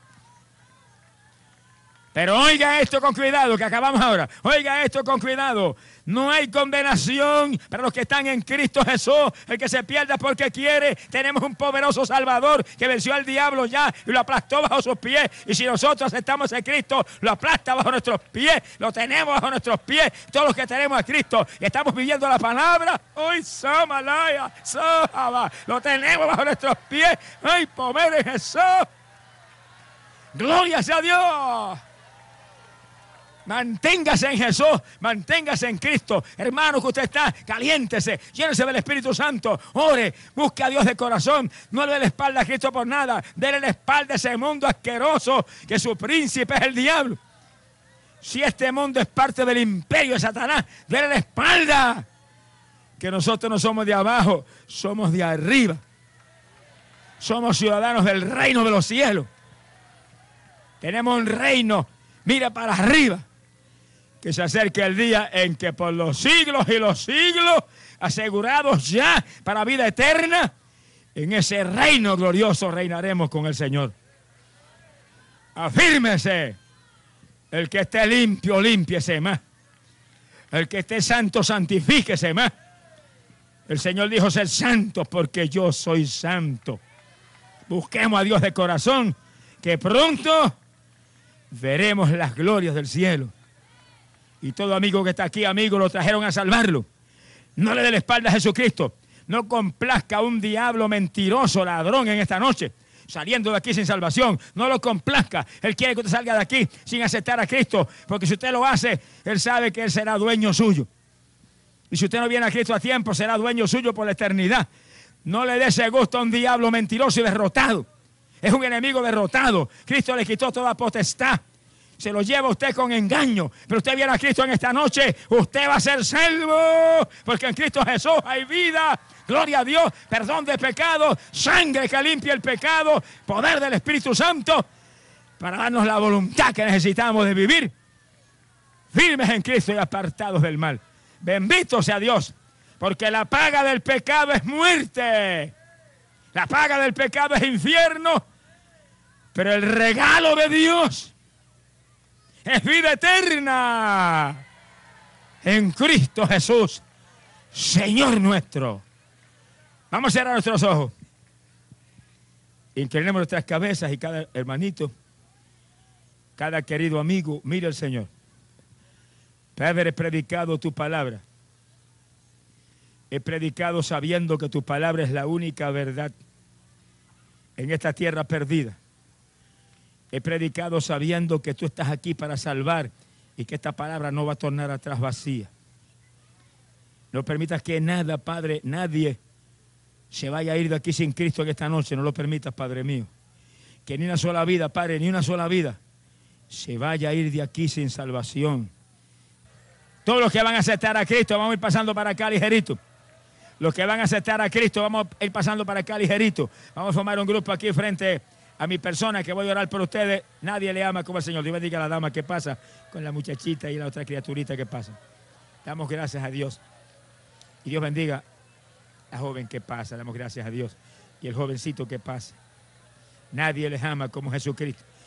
Pero oiga esto con cuidado, que acabamos ahora. Oiga esto con cuidado. No hay condenación para los que están en Cristo Jesús. El que se pierda porque quiere. Tenemos un poderoso Salvador que venció al diablo ya y lo aplastó bajo sus pies. Y si nosotros aceptamos a Cristo, lo aplasta bajo nuestros pies. Lo tenemos bajo nuestros pies. Todos los que tenemos a Cristo y estamos viviendo la palabra. ¡Ay, Samalaya! ¡Saba! Lo tenemos bajo nuestros pies. ¡Ay, poder de Jesús! ¡Gloria sea a Dios! Manténgase en Jesús, manténgase en Cristo. Hermano, que usted está, caliéntese, llénese del Espíritu Santo, ore, busque a Dios de corazón. No le dé la espalda a Cristo por nada. Dele la espalda a ese mundo asqueroso que su príncipe es el diablo. Si este mundo es parte del imperio de Satanás, dele la espalda. Que nosotros no somos de abajo, somos de arriba. Somos ciudadanos del reino de los cielos. Tenemos un reino, mira para arriba. Que se acerque el día en que por los siglos y los siglos, asegurados ya para vida eterna, en ese reino glorioso reinaremos con el Señor. Afírmese. El que esté limpio, límpiese más. El que esté santo, santifíquese más. El Señor dijo ser santo porque yo soy santo. Busquemos a Dios de corazón, que pronto veremos las glorias del cielo. Y todo amigo que está aquí, amigo, lo trajeron a salvarlo. No le dé la espalda a Jesucristo. No complazca a un diablo mentiroso, ladrón en esta noche, saliendo de aquí sin salvación. No lo complazca. Él quiere que usted salga de aquí sin aceptar a Cristo, porque si usted lo hace, Él sabe que Él será dueño suyo. Y si usted no viene a Cristo a tiempo, será dueño suyo por la eternidad. No le dé ese gusto a un diablo mentiroso y derrotado. Es un enemigo derrotado. Cristo le quitó toda potestad. Se lo lleva usted con engaño. Pero usted viene a Cristo en esta noche, usted va a ser salvo. Porque en Cristo Jesús hay vida. Gloria a Dios. Perdón de pecado. Sangre que limpia el pecado. Poder del Espíritu Santo. Para darnos la voluntad que necesitamos de vivir firmes en Cristo y apartados del mal. Bendito sea Dios. Porque la paga del pecado es muerte. La paga del pecado es infierno. Pero el regalo de Dios es vida eterna en Cristo Jesús, Señor nuestro. Vamos a cerrar nuestros ojos. Inclinemos nuestras cabezas y cada hermanito, cada querido amigo, mire al Señor. Padre, he predicado tu palabra. He predicado sabiendo que tu palabra es la única verdad en esta tierra perdida. He predicado sabiendo que tú estás aquí para salvar y que esta palabra no va a tornar atrás vacía. No permitas que nada, Padre, nadie se vaya a ir de aquí sin Cristo en esta noche. No lo permitas, Padre mío. Que ni una sola vida, Padre, ni una sola vida se vaya a ir de aquí sin salvación. Todos los que van a aceptar a Cristo, vamos a ir pasando para acá ligerito. Los que van a aceptar a Cristo, vamos a ir pasando para acá ligerito. Vamos a formar un grupo aquí frente a mi persona, que voy a orar por ustedes. Nadie le ama como el Señor. Dios bendiga a la dama que pasa con la muchachita y la otra criaturita que pasa. Damos gracias a Dios. Y Dios bendiga a la joven que pasa. Damos gracias a Dios. Y el jovencito que pasa. Nadie les ama como Jesucristo.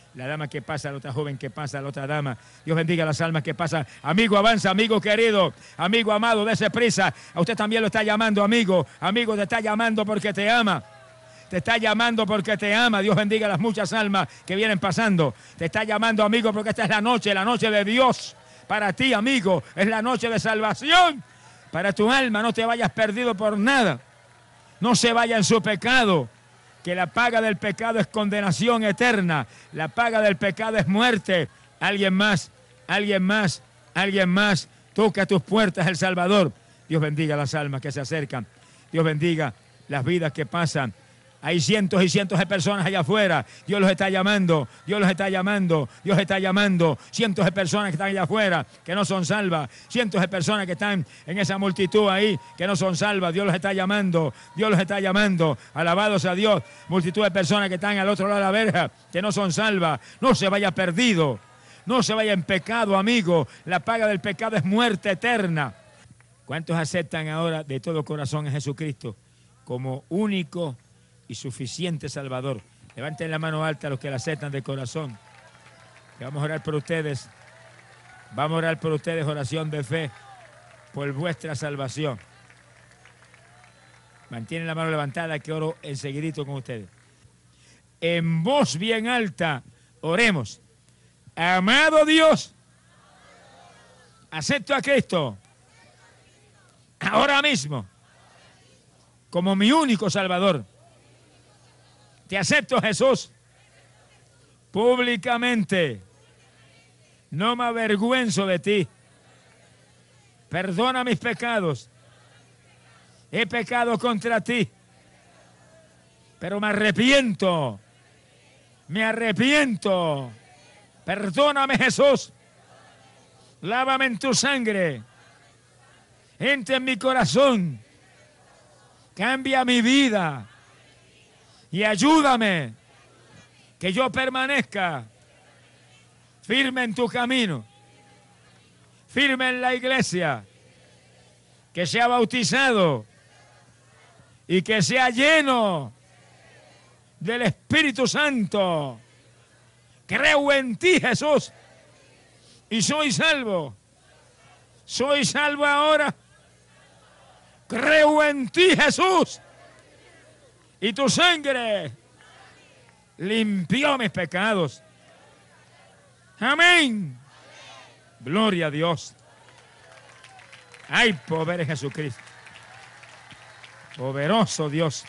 La dama que pasa, la otra joven que pasa, la otra dama. Dios bendiga las almas que pasan. Amigo, avanza, amigo querido, amigo amado, dése prisa. A usted también lo está llamando, amigo. Amigo, te está llamando porque te ama. Te está llamando porque te ama. Dios bendiga las muchas almas que vienen pasando. Te está llamando, amigo, porque esta es la noche, la noche de Dios. Para ti, amigo, es la noche de salvación. Para tu alma, no te vayas perdido por nada. No se vaya en su pecado. Que la paga del pecado es condenación eterna. La paga del pecado es muerte. Alguien más, alguien más, alguien más. Toca tus puertas el Salvador. Dios bendiga las almas que se acercan. Dios bendiga las vidas que pasan. Hay cientos y cientos de personas allá afuera. Dios los está llamando, Dios los está llamando, Dios está llamando. Cientos de personas que están allá afuera, que no son salvas. Cientos de personas que están en esa multitud ahí, que no son salvas. Dios los está llamando, Dios los está llamando. Alabados a Dios. Multitud de personas que están al otro lado de la verja, que no son salvas. No se vaya perdido, no se vaya en pecado, amigo. La paga del pecado es muerte eterna. ¿Cuántos aceptan ahora de todo corazón a Jesucristo como único y suficiente Salvador? Levanten la mano alta los que la aceptan de corazón. Y vamos a orar por ustedes. Vamos a orar por ustedes, oración de fe, por vuestra salvación. Mantienen la mano levantada que oro enseguidito con ustedes. En voz bien alta, oremos. Amado Dios, acepto a Cristo ahora mismo como mi único Salvador. Te acepto, Jesús, públicamente. No me avergüenzo de ti. Perdona mis pecados. He pecado contra ti, pero me arrepiento. Me arrepiento. Perdóname, Jesús. Lávame en tu sangre. Entra en mi corazón. Cambia mi vida. Y ayúdame que yo permanezca firme en tu camino, firme en la iglesia, que sea bautizado y que sea lleno del Espíritu Santo. Creo en ti, Jesús, y soy salvo. Soy salvo ahora. Creo en ti, Jesús. Y tu sangre limpió mis pecados. Amén. Gloria a Dios. Hay poder en Jesucristo. Poderoso Dios.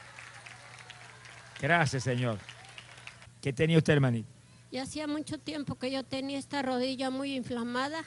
Gracias, Señor. ¿Qué tenía usted, hermanito? Ya hacía mucho tiempo que yo tenía esta rodilla muy inflamada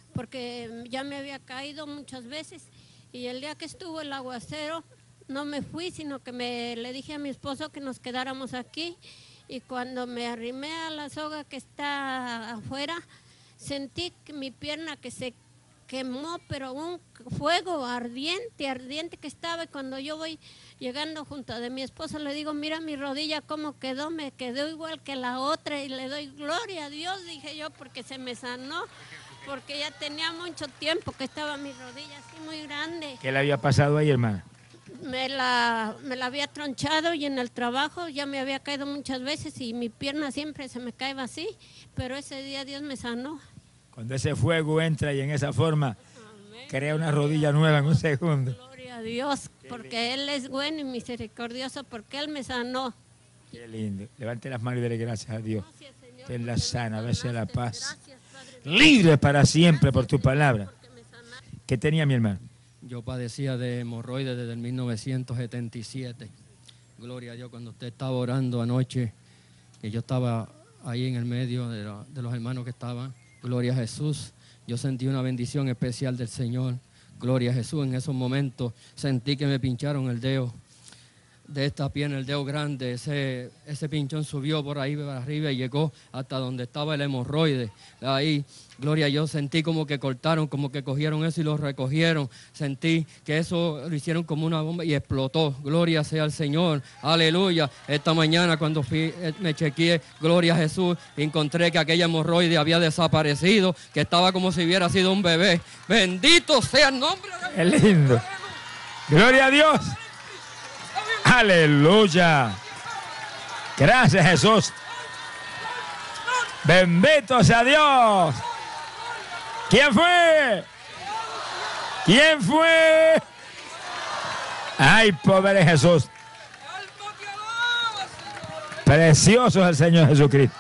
porque ya me había caído muchas veces y el día que estuvo el aguacero no me fui, sino que me le dije a mi esposo que nos quedáramos aquí y cuando me arrimé a la soga que está afuera, sentí que mi pierna que se quemó, pero un fuego ardiente, ardiente que estaba y cuando yo voy llegando junto de mi esposo le digo, mira mi rodilla cómo quedó, me quedó igual que la otra y le doy gloria a Dios, dije yo, porque se me sanó, porque ya tenía mucho tiempo que estaba mi rodilla así muy grande. ¿Qué le había pasado ahí, hermana? Me la, me la había tronchado y en el trabajo ya me había caído muchas veces y mi pierna siempre se me caía así, pero ese día Dios me sanó. Cuando ese fuego entra y en esa forma, amén, crea una rodilla nueva en un segundo. Gloria a Dios, porque Él es bueno y misericordioso, porque Él me sanó. Qué lindo. Levante las manos y dele gracias a Dios. Tenla sana, bese la paz. Libre para siempre por tu palabra. ¿Qué tenía mi hermano? Yo padecía de hemorroides desde el mil novecientos setenta y siete. Gloria a Dios, cuando usted estaba orando anoche, que yo estaba ahí en el medio de, la, de los hermanos que estaban. Gloria a Jesús. Yo sentí una bendición especial del Señor. Gloria a Jesús. En esos momentos sentí que me pincharon el dedo de esta pierna, el dedo grande. Ese, ese pinchón subió por ahí para arriba y llegó hasta donde estaba el hemorroide. Ahí, gloria, yo sentí como que cortaron, como que cogieron eso y lo recogieron. Sentí que eso lo hicieron como una bomba y explotó. Gloria sea al Señor. Aleluya. Esta mañana cuando fui, me chequeé, gloria a Jesús, encontré que aquella hemorroide había desaparecido, que estaba como si hubiera sido un bebé. Bendito sea el nombre de Dios. Es lindo. Gloria a Dios. Aleluya. Gracias, Jesús. Bendito sea Dios. ¿Quién fue? ¿Quién fue? Ay, pobre Jesús. Precioso es el Señor Jesucristo.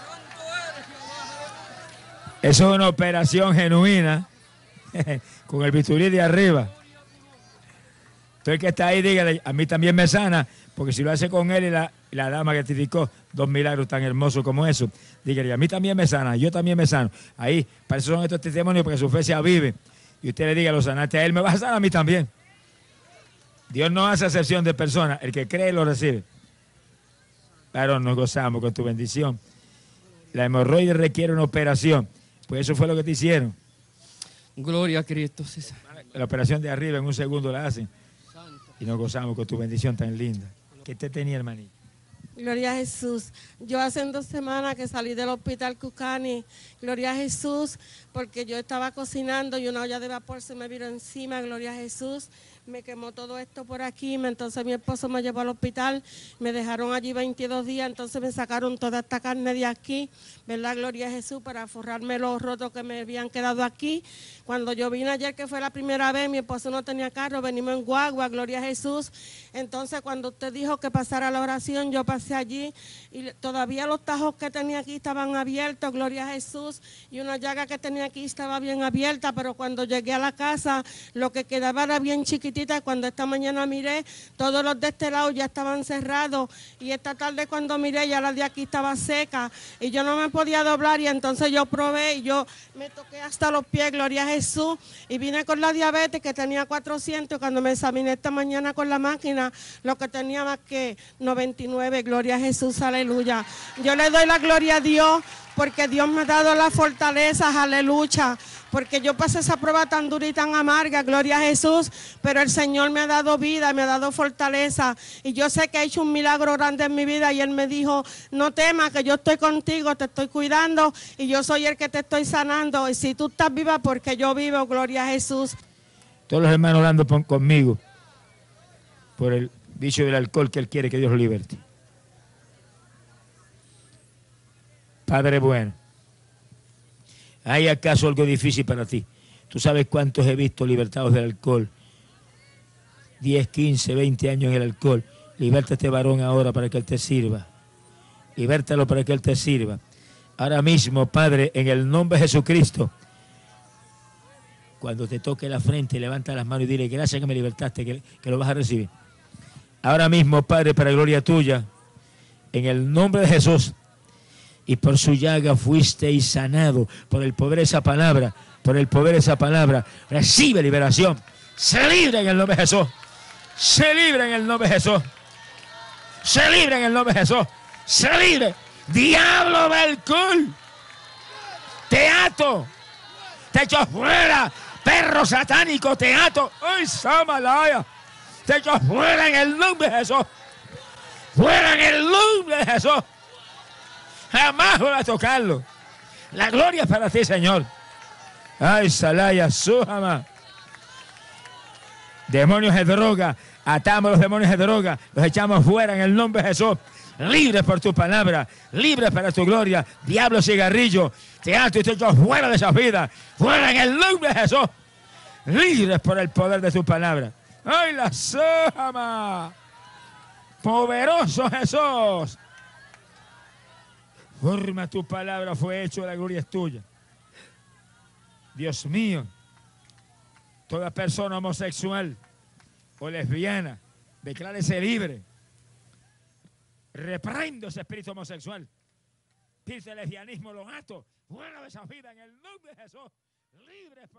Eso es una operación genuina con el bisturí de arriba. Entonces el que está ahí, dígale, a mí también me sana, porque si lo hace con él y la, y la dama que testificó dos milagros tan hermosos como eso, dígale, a mí también me sana, yo también me sano. Ahí, para eso son estos testimonios, porque su fe se avive. Y usted le diga, lo sanaste a él, me vas a sanar a mí también. Dios no hace excepción de personas, el que cree lo recibe. Claro, nos gozamos con tu bendición. La hemorroide requiere una operación, pues eso fue lo que te hicieron. Gloria a Cristo. Sí. La operación de arriba en un segundo la hacen. Y nos gozamos con tu bendición tan linda. ¿Qué te tenía, hermanito? Gloria a Jesús. Yo hace dos semanas que salí del hospital Cucani, gloria a Jesús, porque yo estaba cocinando y una olla de vapor se me vino encima, gloria a Jesús. Me quemó todo esto por aquí, entonces mi esposo me llevó al hospital, me dejaron allí veintidós días, entonces me sacaron toda esta carne de aquí, ¿verdad? Gloria a Jesús, para forrarme los rotos que me habían quedado aquí. Cuando yo vine ayer, que fue la primera vez, mi esposo no tenía carro, venimos en guagua, gloria a Jesús. Entonces cuando usted dijo que pasara la oración, yo pasé allí y todavía los tajos que tenía aquí estaban abiertos, gloria a Jesús, y una llaga que tenía aquí estaba bien abierta, pero cuando llegué a la casa, lo que quedaba era bien chiquitito. Cuando esta mañana miré, todos los de este lado ya estaban cerrados, y esta tarde cuando miré ya la de aquí estaba seca y yo no me podía doblar, y entonces yo probé y yo me toqué hasta los pies, gloria a Jesús, y vine con la diabetes que tenía cuatrocientos, y cuando me examiné esta mañana con la máquina, lo que tenía más que noventa y nueve, gloria a Jesús, aleluya. Yo le doy la gloria a Dios porque Dios me ha dado las fortalezas, aleluya. Porque yo pasé esa prueba tan dura y tan amarga, gloria a Jesús, pero el Señor me ha dado vida, me ha dado fortaleza, y yo sé que ha hecho un milagro grande en mi vida, y Él me dijo, no temas, que yo estoy contigo, te estoy cuidando, y yo soy el que te estoy sanando, y si tú estás viva, porque yo vivo, gloria a Jesús. Todos los hermanos orando por, conmigo, por el vicio del alcohol, que Él quiere que Dios lo liberte. Padre bueno, ¿hay acaso algo difícil para ti? ¿Tú sabes cuántos he visto libertados del alcohol? diez, quince, veinte años en el alcohol. Liberta a este varón ahora para que Él te sirva. Libértalo para que Él te sirva. Ahora mismo, Padre, en el nombre de Jesucristo, cuando te toque la frente, levanta las manos y dile, gracias que me libertaste, que, que lo vas a recibir. Ahora mismo, Padre, para gloria tuya, en el nombre de Jesús, y por su llaga fuisteis sanado, por el poder de esa palabra, por el poder de esa palabra, recibe liberación, se libre en el nombre de Jesús, se libre en el nombre de Jesús, se libre en el nombre de Jesús, se libre, diablo del alcohol, te ato, te echo fuera, perro satánico, te ato, ¡ay, Samalaya! Te echo fuera en el nombre de Jesús, fuera en el nombre de Jesús. Jamás voy a tocarlo. La gloria es para ti, Señor. Ay, Salaya, Sujama. Demonios de droga. Atamos los demonios de droga. Los echamos fuera en el nombre de Jesús. Libres por tu palabra. Libres para tu gloria. Diablo cigarrillo. Te ato y te echo fuera de esas vidas. Fuera en el nombre de Jesús. Libres por el poder de tu palabra. Ay, la Sujama. Poderoso Jesús. Forma tu palabra, fue hecho, la gloria es tuya. Dios mío, toda persona homosexual o lesbiana, declárese libre. Reprendo ese espíritu homosexual. Espíritu de lesbianismo, lo ato, fuera de esa vida en el nombre de Jesús. Libre.